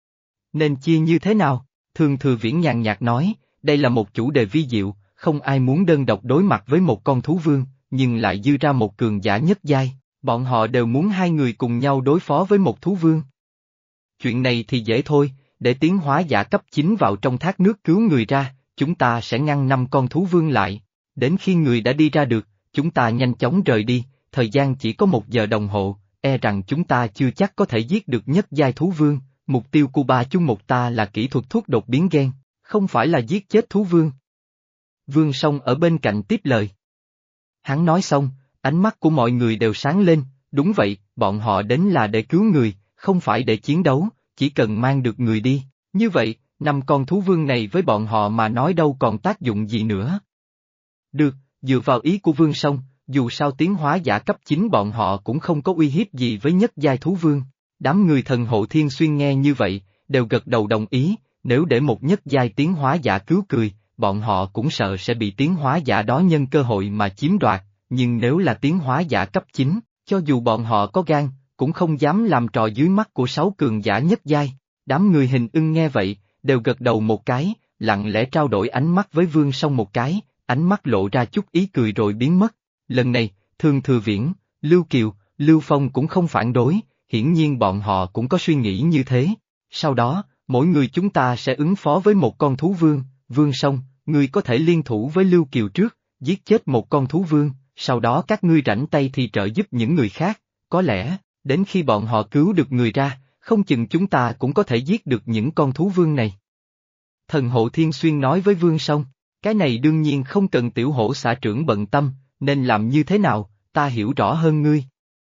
Nên chia như thế nào? Thường Thừa Viễn nhàn nhạt nói, đây là một chủ đề vi diệu, không ai muốn đơn độc đối mặt với một con thú vương, nhưng lại dư ra một cường giả nhất giai, bọn họ đều muốn hai người cùng nhau đối phó với một thú vương. Chuyện này thì dễ thôi, để tiến hóa giả cấp chín vào trong thác nước cứu người ra, chúng ta sẽ ngăn năm con thú vương lại, đến khi người đã đi ra được, chúng ta nhanh chóng rời đi, thời gian chỉ có một giờ đồng hồ, e rằng chúng ta chưa chắc có thể giết được nhất giai thú vương, mục tiêu của ba chúng một ta là kỹ thuật thuốc đột biến gen, không phải là giết chết thú vương. Vương Song ở bên cạnh tiếp lời. Hắn nói xong, ánh mắt của mọi người đều sáng lên, đúng vậy, bọn họ đến là để cứu người, không phải để chiến đấu, chỉ cần mang được người đi, như vậy, năm con thú vương này với bọn họ mà nói đâu còn tác dụng gì nữa. Được, dựa vào ý của Vương Song, dù sao tiến hóa giả cấp chín bọn họ cũng không có uy hiếp gì với nhất giai thú vương. Đám người thần hộ Thiên Xuyên nghe như vậy, đều gật đầu đồng ý, nếu để một nhất giai tiến hóa giả cứu cười, bọn họ cũng sợ sẽ bị tiến hóa giả đó nhân cơ hội mà chiếm đoạt, nhưng nếu là tiến hóa giả cấp chín, cho dù bọn họ có gan, cũng không dám làm trò dưới mắt của sáu cường giả nhất giai. Đám người Hình Ưng nghe vậy, đều gật đầu một cái, lặng lẽ trao đổi ánh mắt với Vương Song một cái, ánh mắt lộ ra chút ý cười rồi biến mất. Lần này, Thường Thừa Viễn, Lưu Kiều, Lưu Phong cũng không phản đối, hiển nhiên bọn họ cũng có suy nghĩ như thế. Sau đó, mỗi người chúng ta sẽ ứng phó với một con thú vương, Vương Song, ngươi có thể liên thủ với Lưu Kiều trước, giết chết một con thú vương, sau đó các ngươi rảnh tay thì trợ giúp những người khác, có lẽ, đến khi bọn họ cứu được người ra, không chừng chúng ta cũng có thể giết được những con thú vương này. Thần hộ Thiên Xuyên nói với Vương Song, cái này đương nhiên không cần tiểu hổ xã trưởng bận tâm, nên làm như thế nào, ta hiểu rõ hơn ngươi.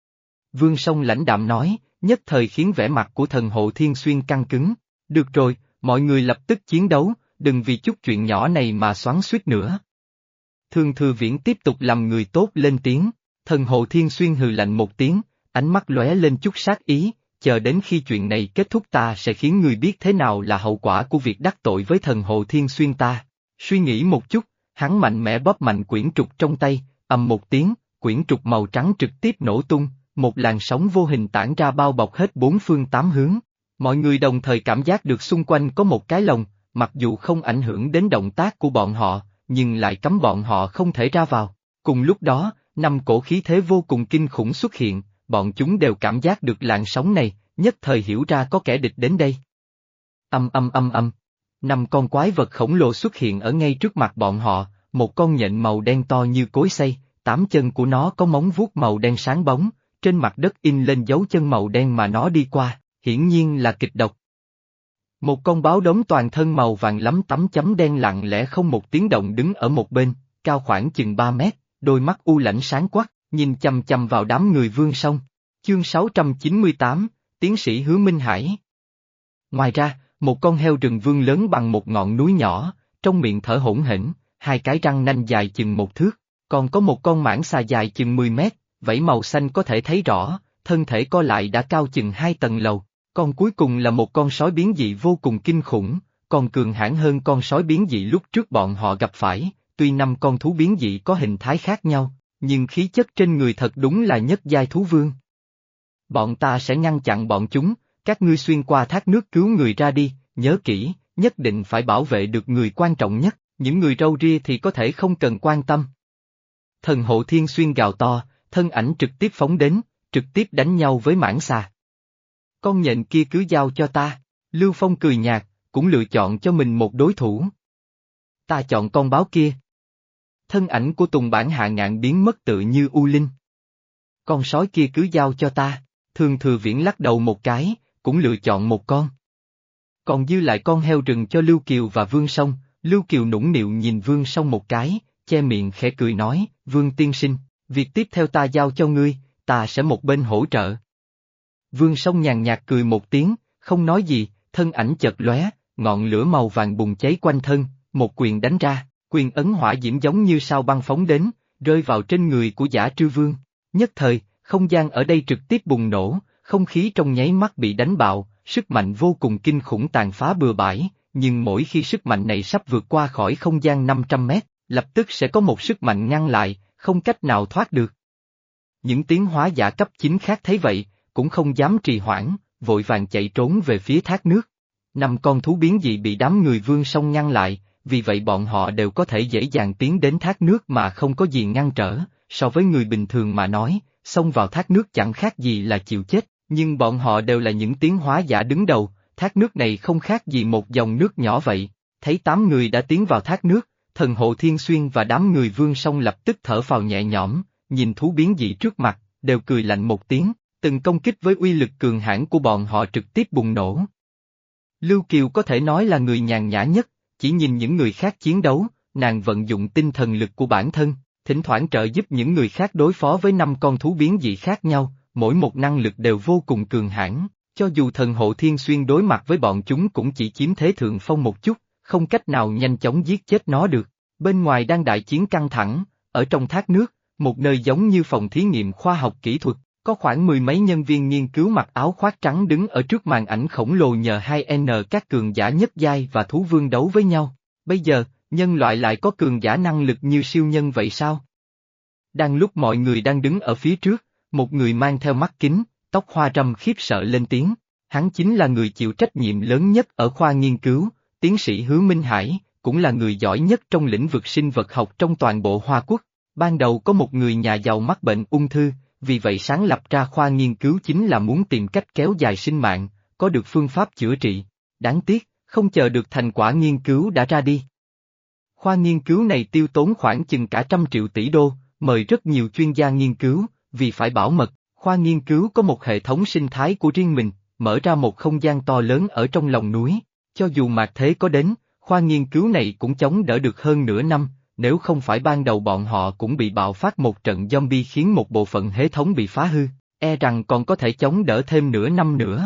Vương Song lãnh đạm nói, nhất thời khiến vẻ mặt của thần hộ Thiên Xuyên căng cứng. Được rồi, mọi người lập tức chiến đấu, đừng vì chút chuyện nhỏ này mà xoắn xuýt nữa. Thường Thừa Viễn tiếp tục làm người tốt lên tiếng, thần hộ Thiên Xuyên hừ lạnh một tiếng, ánh mắt lóe lên chút sát ý, chờ đến khi chuyện này kết thúc ta sẽ khiến người biết thế nào là hậu quả của việc đắc tội với thần hộ Thiên Xuyên ta. Suy nghĩ một chút, hắn mạnh mẽ bóp mạnh quyển trục trong tay, ầm một tiếng, quyển trục màu trắng trực tiếp nổ tung, một làn sóng vô hình tản ra bao bọc hết bốn phương tám hướng. Mọi người đồng thời cảm giác được xung quanh có một cái lồng, mặc dù không ảnh hưởng đến động tác của bọn họ, nhưng lại cấm bọn họ không thể ra vào. Cùng lúc đó, năm cổ khí thế vô cùng kinh khủng xuất hiện, bọn chúng đều cảm giác được làn sóng này, nhất thời hiểu ra có kẻ địch đến đây. Âm âm âm âm, năm con quái vật khổng lồ xuất hiện ở ngay trước mặt bọn họ, một con nhện màu đen to như cối xay, tám chân của nó có móng vuốt màu đen sáng bóng, trên mặt đất in lên dấu chân màu đen mà nó đi qua, hiển nhiên là kịch độc. Một con báo đốm toàn thân màu vàng lắm tấm chấm đen lặng lẽ không một tiếng động đứng ở một bên, cao khoảng chừng ba mét, đôi mắt u lãnh sáng quắc, nhìn chằm chằm vào đám người Vương Song. Chương sáu trăm chín mươi tám, Tiến sĩ Hứa Minh Hải. Ngoài ra, một con heo rừng vương lớn bằng một ngọn núi nhỏ, trong miệng thở hổn hển, hai cái răng nanh dài chừng một thước, còn có một con mãng xà dài chừng mười mét, vảy màu xanh có thể thấy rõ, thân thể co lại đã cao chừng hai tầng lầu. Con cuối cùng là một con sói biến dị vô cùng kinh khủng, còn cường hãn hơn con sói biến dị lúc trước bọn họ gặp phải, tuy năm con thú biến dị có hình thái khác nhau, nhưng khí chất trên người thật đúng là nhất giai thú vương. Bọn ta sẽ ngăn chặn bọn chúng, các ngươi xuyên qua thác nước cứu người ra đi, nhớ kỹ, nhất định phải bảo vệ được người quan trọng nhất, những người râu ria thì có thể không cần quan tâm. Thần hộ Thiên Xuyên gào to, thân ảnh trực tiếp phóng đến, trực tiếp đánh nhau với mãng xà. Con nhện kia cứ giao cho ta, Lưu Phong cười nhạt, cũng lựa chọn cho mình một đối thủ. Ta chọn con báo kia. Thân ảnh của Tùng Bản Hạ Ngạn biến mất tự như u linh. Con sói kia cứ giao cho ta, Thường Thừa Viễn lắc đầu một cái, cũng lựa chọn một con. Còn dư lại con heo rừng cho Lưu Kiều và Vương Song. Lưu Kiều nũng nịu nhìn Vương Song một cái, che miệng khẽ cười nói, Vương tiên sinh, việc tiếp theo ta giao cho ngươi, ta sẽ một bên hỗ trợ. Vương Song nhàn nhạt cười một tiếng, không nói gì, thân ảnh chợt lóe, ngọn lửa màu vàng bùng cháy quanh thân, một quyền đánh ra, quyền ấn hỏa diễm giống như sao băng phóng đến, rơi vào trên người của Dã Trư Vương. Nhất thời, không gian ở đây trực tiếp bùng nổ, không khí trong nháy mắt bị đánh bạo, sức mạnh vô cùng kinh khủng tàn phá bừa bãi, nhưng mỗi khi sức mạnh này sắp vượt qua khỏi không gian năm trăm mét, lập tức sẽ có một sức mạnh ngăn lại, không cách nào thoát được. Những tiến hóa giả cấp chín khác thấy vậy, cũng không dám trì hoãn, vội vàng chạy trốn về phía thác nước. Năm con thú biến dị bị đám người Vương Song ngăn lại, vì vậy bọn họ đều có thể dễ dàng tiến đến thác nước mà không có gì ngăn trở, so với người bình thường mà nói, xông vào thác nước chẳng khác gì là chịu chết, nhưng bọn họ đều là những tiến hóa giả đứng đầu, thác nước này không khác gì một dòng nước nhỏ vậy. Thấy tám người đã tiến vào thác nước, Thần Hộ Thiên Xuyên và đám người Vương Song lập tức thở phào nhẹ nhõm, nhìn thú biến dị trước mặt, đều cười lạnh một tiếng, từng công kích với uy lực cường hãn của bọn họ trực tiếp bùng nổ. Lưu Kiều có thể nói là người nhàn nhã nhất, chỉ nhìn những người khác chiến đấu, nàng vận dụng tinh thần lực của bản thân, thỉnh thoảng trợ giúp những người khác đối phó với năm con thú biến dị khác nhau, mỗi một năng lực đều vô cùng cường hãn, cho dù Thần Hộ Thiên Xuyên đối mặt với bọn chúng cũng chỉ chiếm thế thượng phong một chút, không cách nào nhanh chóng giết chết nó được. Bên ngoài đang đại chiến căng thẳng, ở trong thác nước, một nơi giống như phòng thí nghiệm khoa học kỹ thuật, có khoảng mười mấy nhân viên nghiên cứu mặc áo khoác trắng đứng ở trước màn ảnh khổng lồ nhờ hai N các cường giả nhất giai và thú vương đấu với nhau. Bây giờ, nhân loại lại có cường giả năng lực như siêu nhân vậy sao? Đang lúc mọi người đang đứng ở phía trước, một người mang theo mắt kính, tóc hoa râm khiếp sợ lên tiếng, hắn chính là người chịu trách nhiệm lớn nhất ở khoa nghiên cứu, tiến sĩ Hứa Minh Hải, cũng là người giỏi nhất trong lĩnh vực sinh vật học trong toàn bộ Hoa Quốc. Ban đầu có một người nhà giàu mắc bệnh ung thư, vì vậy sáng lập ra khoa nghiên cứu chính là muốn tìm cách kéo dài sinh mạng, có được phương pháp chữa trị. Đáng tiếc, không chờ được thành quả nghiên cứu đã ra đi. Khoa nghiên cứu này tiêu tốn khoảng chừng cả trăm triệu tỷ đô, mời rất nhiều chuyên gia nghiên cứu, vì phải bảo mật, khoa nghiên cứu có một hệ thống sinh thái của riêng mình, mở ra một không gian to lớn ở trong lòng núi. Cho dù mạt thế có đến, khoa nghiên cứu này cũng chống đỡ được hơn nửa năm, nếu không phải ban đầu bọn họ cũng bị bạo phát một trận zombie khiến một bộ phận hệ thống bị phá hư, e rằng còn có thể chống đỡ thêm nửa năm nữa.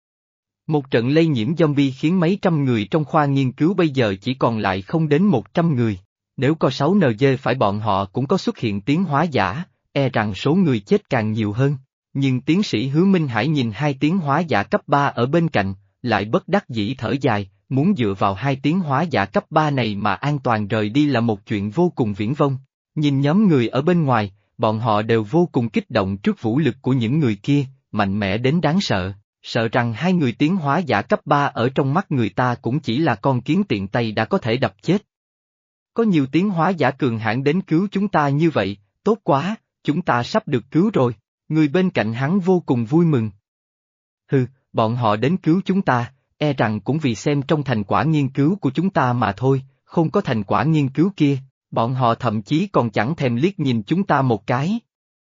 Một trận lây nhiễm zombie khiến mấy trăm người trong khoa nghiên cứu bây giờ chỉ còn lại không đến một trăm người, nếu có sáu en giê phải bọn họ cũng có xuất hiện tiến hóa giả, e rằng số người chết càng nhiều hơn. Nhưng tiến sĩ Hứa Minh Hải nhìn hai tiến hóa giả cấp ba ở bên cạnh, lại bất đắc dĩ thở dài, muốn dựa vào hai tiến hóa giả cấp ba này mà an toàn rời đi là một chuyện vô cùng viển vông. Nhìn nhóm người ở bên ngoài, bọn họ đều vô cùng kích động trước vũ lực của những người kia, mạnh mẽ đến đáng sợ, sợ rằng hai người tiến hóa giả cấp ba ở trong mắt người ta cũng chỉ là con kiến tiện tay đã có thể đập chết. Có nhiều tiến hóa giả cường hãn đến cứu chúng ta như vậy, tốt quá, chúng ta sắp được cứu rồi, người bên cạnh hắn vô cùng vui mừng. Hừ, bọn họ đến cứu chúng ta, e rằng cũng vì xem trong thành quả nghiên cứu của chúng ta mà thôi, không có thành quả nghiên cứu kia, bọn họ thậm chí còn chẳng thèm liếc nhìn chúng ta một cái.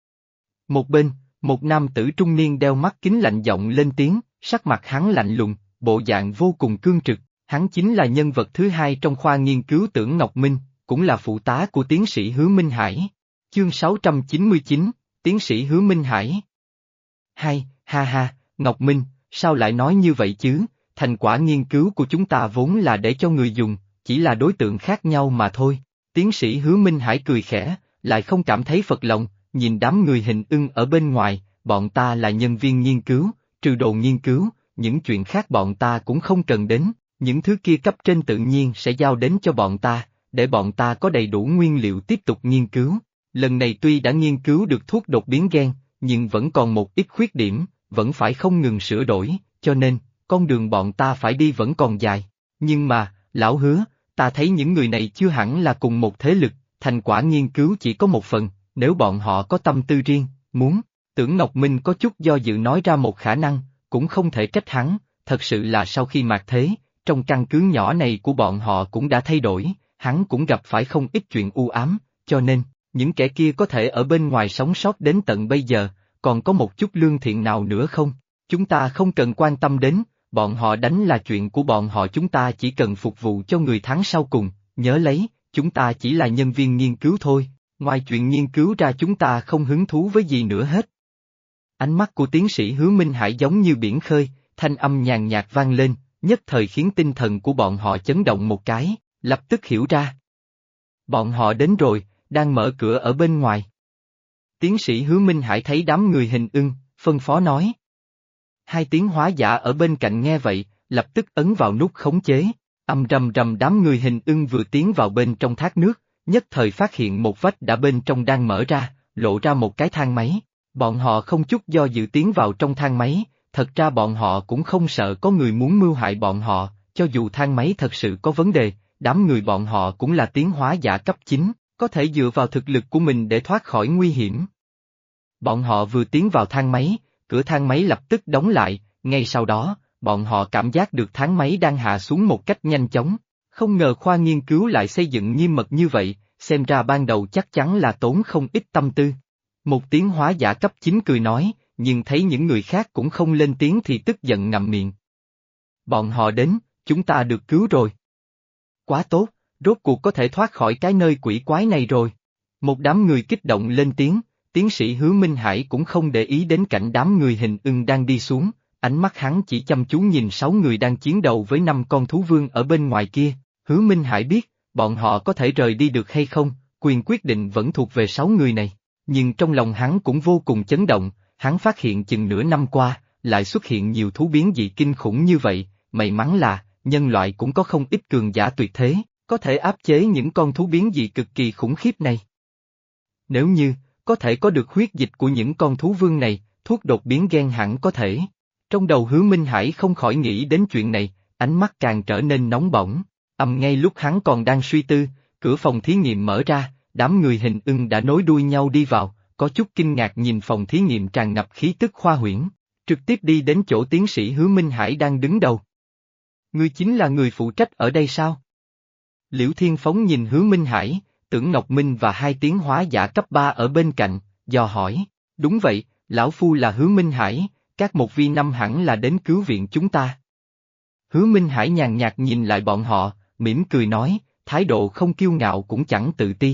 Một bên, một nam tử trung niên đeo mắt kính lạnh giọng lên tiếng, sắc mặt hắn lạnh lùng, bộ dạng vô cùng cương trực, hắn chính là nhân vật thứ hai trong khoa nghiên cứu Tưởng Ngọc Minh, cũng là phụ tá của tiến sĩ Hứa Minh Hải. Chương sáu trăm chín mươi chín, tiến sĩ Hứa Minh Hải. Hay, ha ha, Ngọc Minh, sao lại nói như vậy chứ, thành quả nghiên cứu của chúng ta vốn là để cho người dùng, chỉ là đối tượng khác nhau mà thôi. Tiến sĩ Hứa Minh Hải cười khẽ, lại không cảm thấy phật lòng, nhìn đám người hình ưng ở bên ngoài, bọn ta là nhân viên nghiên cứu, trừ đồ nghiên cứu, những chuyện khác bọn ta cũng không cần đến, những thứ kia cấp trên tự nhiên sẽ giao đến cho bọn ta, để bọn ta có đầy đủ nguyên liệu tiếp tục nghiên cứu. Lần này tuy đã nghiên cứu được thuốc đột biến gen, nhưng vẫn còn một ít khuyết điểm, vẫn phải không ngừng sửa đổi, cho nên, con đường bọn ta phải đi vẫn còn dài. Nhưng mà, lão Hứa, ta thấy những người này chưa hẳn là cùng một thế lực, thành quả nghiên cứu chỉ có một phần, nếu bọn họ có tâm tư riêng, muốn, Tưởng Ngọc Minh có chút do dự nói ra một khả năng, cũng không thể trách hắn, thật sự là sau khi mạt thế, trong căn cứ nhỏ này của bọn họ cũng đã thay đổi, hắn cũng gặp phải không ít chuyện u ám, cho nên, những kẻ kia có thể ở bên ngoài sống sót đến tận bây giờ, còn có một chút lương thiện nào nữa không? Chúng ta không cần quan tâm đến, bọn họ đánh là chuyện của bọn họ, chúng ta chỉ cần phục vụ cho người thắng sau cùng, nhớ lấy, chúng ta chỉ là nhân viên nghiên cứu thôi, ngoài chuyện nghiên cứu ra chúng ta không hứng thú với gì nữa hết. Ánh mắt của tiến sĩ Hứa Minh Hải giống như biển khơi, thanh âm nhàn nhạt vang lên, nhất thời khiến tinh thần của bọn họ chấn động một cái, lập tức hiểu ra. Bọn họ đến rồi, đang mở cửa ở bên ngoài. Tiến sĩ Hứa Minh Hải thấy đám người hình ưng, phân phó nói. Hai tiếng hóa giả ở bên cạnh nghe vậy, lập tức ấn vào nút khống chế, âm rầm rầm đám người hình ưng vừa tiến vào bên trong thác nước, nhất thời phát hiện một vách đã bên trong đang mở ra, lộ ra một cái thang máy. Bọn họ không chút do dự tiến vào trong thang máy, thật ra bọn họ cũng không sợ có người muốn mưu hại bọn họ, cho dù thang máy thật sự có vấn đề, đám người bọn họ cũng là tiến hóa giả cấp chín, có thể dựa vào thực lực của mình để thoát khỏi nguy hiểm. Bọn họ vừa tiến vào thang máy, cửa thang máy lập tức đóng lại, ngay sau đó, bọn họ cảm giác được thang máy đang hạ xuống một cách nhanh chóng, không ngờ khoa nghiên cứu lại xây dựng nghiêm mật như vậy, xem ra ban đầu chắc chắn là tốn không ít tâm tư. Một tiếng hóa giả cấp chín cười nói, nhưng thấy những người khác cũng không lên tiếng thì tức giận ngậm miệng. Bọn họ đến, chúng ta được cứu rồi. Quá tốt, rốt cuộc có thể thoát khỏi cái nơi quỷ quái này rồi. Một đám người kích động lên tiếng, tiến sĩ Hứa Minh Hải cũng không để ý đến cảnh đám người hình ưng đang đi xuống, ánh mắt hắn chỉ chăm chú nhìn sáu người đang chiến đấu với năm con thú vương ở bên ngoài kia. Hứa Minh Hải biết, bọn họ có thể rời đi được hay không, quyền quyết định vẫn thuộc về sáu người này. Nhưng trong lòng hắn cũng vô cùng chấn động, hắn phát hiện chừng nửa năm qua, lại xuất hiện nhiều thú biến dị kinh khủng như vậy, may mắn là, nhân loại cũng có không ít cường giả tuyệt thế, có thể áp chế những con thú biến dị cực kỳ khủng khiếp này. Nếu như, có thể có được huyết dịch của những con thú vương này, thuốc đột biến gen hẳn có thể. Trong đầu Hứa Minh Hải không khỏi nghĩ đến chuyện này, ánh mắt càng trở nên nóng bỏng, ầm ngay lúc hắn còn đang suy tư, cửa phòng thí nghiệm mở ra. Đám người hình ưng đã nối đuôi nhau đi vào, có chút kinh ngạc nhìn phòng thí nghiệm tràn ngập khí tức khoa huyễn, trực tiếp đi đến chỗ tiến sĩ Hứa Minh Hải đang đứng đầu. Ngươi chính là người phụ trách ở đây sao? Liễu Thiên Phóng nhìn Hứa Minh Hải, Tưởng Ngọc Minh và hai tiến hóa giả cấp ba ở bên cạnh, dò hỏi, đúng vậy, lão phu là Hứa Minh Hải, các một vi năm hẳn là đến cứu viện chúng ta. Hứa Minh Hải nhàn nhạt nhìn lại bọn họ, mỉm cười nói, thái độ không kiêu ngạo cũng chẳng tự ti.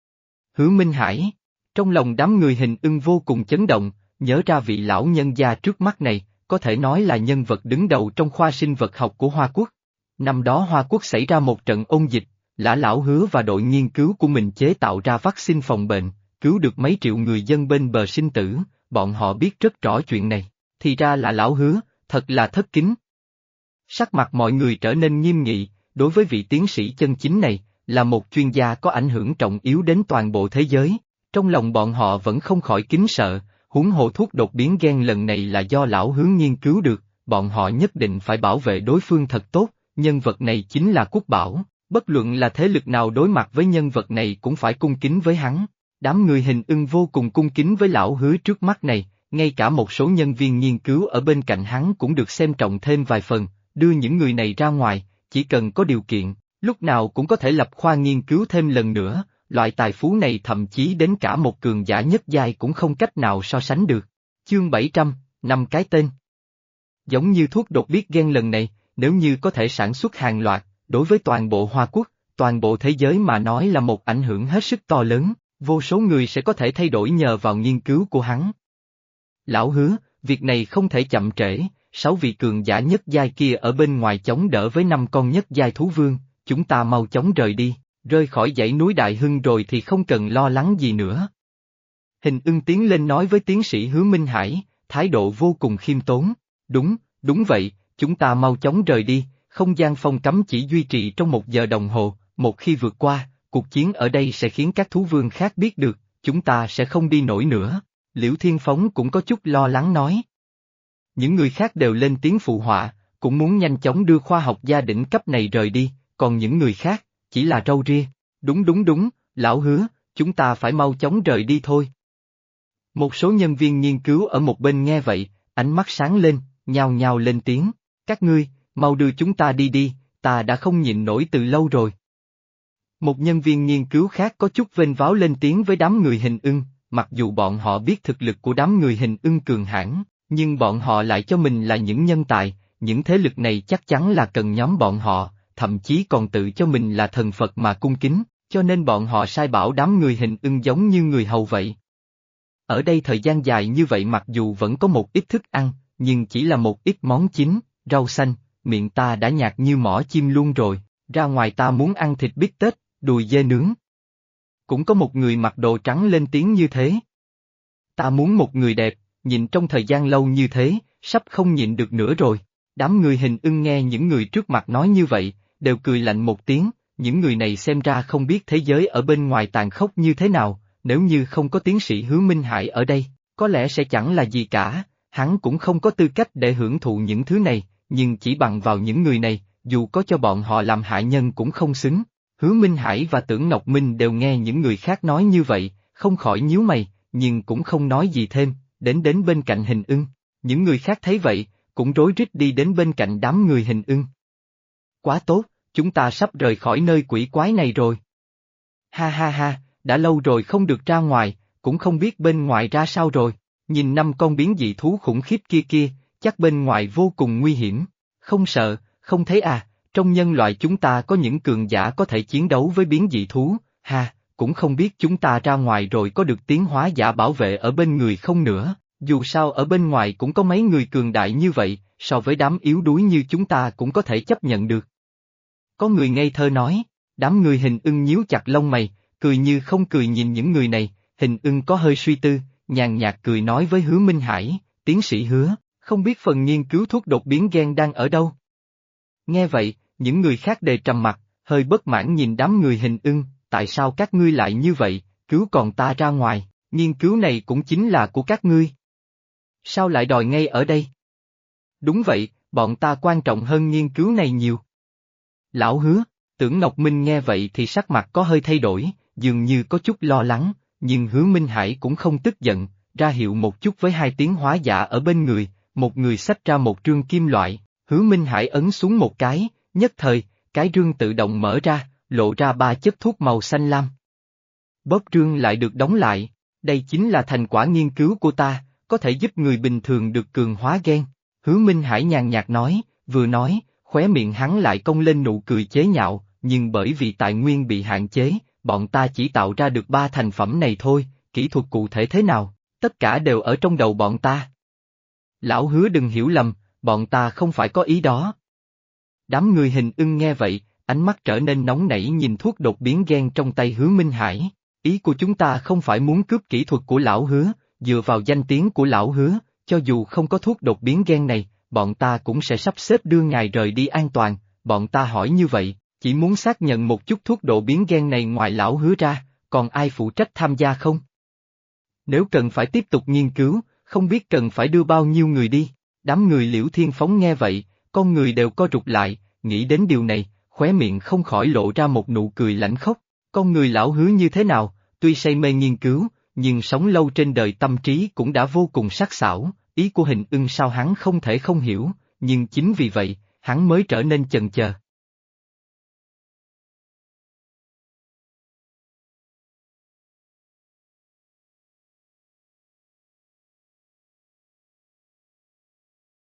Hứa Minh Hải, trong lòng đám người hình ưng vô cùng chấn động, nhớ ra vị lão nhân gia trước mắt này, có thể nói là nhân vật đứng đầu trong khoa sinh vật học của Hoa Quốc. Năm đó Hoa Quốc xảy ra một trận ôn dịch, Lã lão Hứa và đội nghiên cứu của mình chế tạo ra vaccine phòng bệnh, cứu được mấy triệu người dân bên bờ sinh tử, bọn họ biết rất rõ chuyện này, thì ra là lão Hứa, thật là thất kính. Sắc mặt mọi người trở nên nghiêm nghị, đối với vị tiến sĩ chân chính này, là một chuyên gia có ảnh hưởng trọng yếu đến toàn bộ thế giới, trong lòng bọn họ vẫn không khỏi kính sợ, huống hồ thuốc đột biến gen lần này là do lão Hướng nghiên cứu được, bọn họ nhất định phải bảo vệ đối phương thật tốt, nhân vật này chính là quốc bảo, bất luận là thế lực nào đối mặt với nhân vật này cũng phải cung kính với hắn. Đám người hình ưng vô cùng cung kính với lão Hứa trước mắt này, ngay cả một số nhân viên nghiên cứu ở bên cạnh hắn cũng được xem trọng thêm vài phần, đưa những người này ra ngoài, chỉ cần có điều kiện, lúc nào cũng có thể lập khoa nghiên cứu thêm lần nữa, loại tài phú này thậm chí đến cả một cường giả nhất giai cũng không cách nào so sánh được. Chương bảy trăm, năm cái tên. Giống như thuốc đột biến gen lần này, nếu như có thể sản xuất hàng loạt, đối với toàn bộ Hoa Quốc, toàn bộ thế giới mà nói là một ảnh hưởng hết sức to lớn, vô số người sẽ có thể thay đổi nhờ vào nghiên cứu của hắn. Lão Hứa, việc này không thể chậm trễ, sáu vị cường giả nhất giai kia ở bên ngoài chống đỡ với năm con nhất giai thú vương, chúng ta mau chóng rời đi, rời khỏi dãy núi Đại Hưng rồi thì không cần lo lắng gì nữa. Hình ưng tiến lên nói với tiến sĩ Hứa Minh Hải, thái độ vô cùng khiêm tốn, đúng, đúng vậy, chúng ta mau chóng rời đi, không gian phong cấm chỉ duy trì trong một giờ đồng hồ, một khi vượt qua, cuộc chiến ở đây sẽ khiến các thú vương khác biết được, chúng ta sẽ không đi nổi nữa. Liễu Thiên Phóng cũng có chút lo lắng nói. Những người khác đều lên tiếng phụ họa, cũng muốn nhanh chóng đưa khoa học gia đỉnh cấp này rời đi, còn những người khác, chỉ là râu ria. Đúng đúng đúng, lão Hứa, chúng ta phải mau chóng rời đi thôi. Một số nhân viên nghiên cứu ở một bên nghe vậy, ánh mắt sáng lên, nhao nhao lên tiếng, các ngươi, mau đưa chúng ta đi đi, ta đã không nhịn nổi từ lâu rồi. Một nhân viên nghiên cứu khác có chút vênh váo lên tiếng với đám người hình ưng, mặc dù bọn họ biết thực lực của đám người hình ưng cường hãn, nhưng bọn họ lại cho mình là những nhân tài, những thế lực này chắc chắn là cần nhóm bọn họ, thậm chí còn tự cho mình là thần Phật mà cung kính, cho nên bọn họ sai bảo đám người hình ưng giống như người hầu vậy. Ở đây thời gian dài như vậy mặc dù vẫn có một ít thức ăn, nhưng chỉ là một ít món chính, rau xanh, miệng ta đã nhạt như mỏ chim luôn rồi, ra ngoài ta muốn ăn thịt bít tết, đùi dê nướng. Cũng có một người mặc đồ trắng lên tiếng như thế. Ta muốn một người đẹp, nhìn trong thời gian lâu như thế, sắp không nhịn được nữa rồi. Đám người hình ưng nghe những người trước mặt nói như vậy, đều cười lạnh một tiếng, những người này xem ra không biết thế giới ở bên ngoài tàn khốc như thế nào, nếu như không có tiến sĩ Hứa Minh Hải ở đây, có lẽ sẽ chẳng là gì cả, hắn cũng không có tư cách để hưởng thụ những thứ này, nhưng chỉ bằng vào những người này, dù có cho bọn họ làm hạ nhân cũng không xứng. Hứa Minh Hải và Tưởng Ngọc Minh đều nghe những người khác nói như vậy, không khỏi nhíu mày, nhưng cũng không nói gì thêm, đến đến bên cạnh hình ưng. Những người khác thấy vậy, cũng rối rít đi đến bên cạnh đám người hình ưng. Quá tốt, chúng ta sắp rời khỏi nơi quỷ quái này rồi. Ha ha ha, đã lâu rồi không được ra ngoài, cũng không biết bên ngoài ra sao rồi, nhìn năm con biến dị thú khủng khiếp kia kia, chắc bên ngoài vô cùng nguy hiểm. Không sợ, không thấy à, trong nhân loại chúng ta có những cường giả có thể chiến đấu với biến dị thú, ha, cũng không biết chúng ta ra ngoài rồi có được tiến hóa giả bảo vệ ở bên người không nữa, dù sao ở bên ngoài cũng có mấy người cường đại như vậy, so với đám yếu đuối như chúng ta cũng có thể chấp nhận được. Có người ngây thơ nói, đám người hình ưng nhíu chặt lông mày, cười như không cười nhìn những người này, hình ưng có hơi suy tư, nhàn nhạt cười nói với Hứa Minh Hải, tiến sĩ Hứa, không biết phần nghiên cứu thuốc đột biến gen đang ở đâu? Nghe vậy, những người khác đều trầm mặt, hơi bất mãn nhìn đám người hình ưng, tại sao các ngươi lại như vậy, cứu còn ta ra ngoài, nghiên cứu này cũng chính là của các ngươi. Sao lại đòi ngay ở đây? Đúng vậy, bọn ta quan trọng hơn nghiên cứu này nhiều. Lão Hứa, Tưởng Ngọc Minh nghe vậy thì sắc mặt có hơi thay đổi, dường như có chút lo lắng, nhưng Hứa Minh Hải cũng không tức giận, ra hiệu một chút với hai tiến hóa giả ở bên người, một người xách ra một trương kim loại, Hứa Minh Hải ấn xuống một cái, nhất thời, cái rương tự động mở ra, lộ ra ba chất thuốc màu xanh lam. Bóp rương lại được đóng lại, đây chính là thành quả nghiên cứu của ta, có thể giúp người bình thường được cường hóa gen. Hứa Minh Hải nhàn nhạt nói, vừa nói, khóe miệng hắn lại cong lên nụ cười chế nhạo, nhưng bởi vì tài nguyên bị hạn chế, bọn ta chỉ tạo ra được ba thành phẩm này thôi, kỹ thuật cụ thể thế nào, tất cả đều ở trong đầu bọn ta. Lão Hứa đừng hiểu lầm, bọn ta không phải có ý đó. Đám người hình ưng nghe vậy, ánh mắt trở nên nóng nảy nhìn thuốc đột biến gen trong tay Hứa Minh Hải, ý của chúng ta không phải muốn cướp kỹ thuật của lão Hứa, dựa vào danh tiếng của lão Hứa, cho dù không có thuốc đột biến gen này, bọn ta cũng sẽ sắp xếp đưa ngài rời đi an toàn, bọn ta hỏi như vậy, chỉ muốn xác nhận một chút thuốc đột biến gen này ngoài lão Hứa ra, còn ai phụ trách tham gia không? Nếu cần phải tiếp tục nghiên cứu, không biết cần phải đưa bao nhiêu người đi, đám người Liễu Thiên Phóng nghe vậy, con người đều co rụt lại, nghĩ đến điều này, khóe miệng không khỏi lộ ra một nụ cười lãnh khốc, con người lão Hứa như thế nào, tuy say mê nghiên cứu, nhưng sống lâu trên đời tâm trí cũng đã vô cùng sắc sảo, ý của hình ưng sao hắn không thể không hiểu, nhưng chính vì vậy, hắn mới trở nên chần chờ.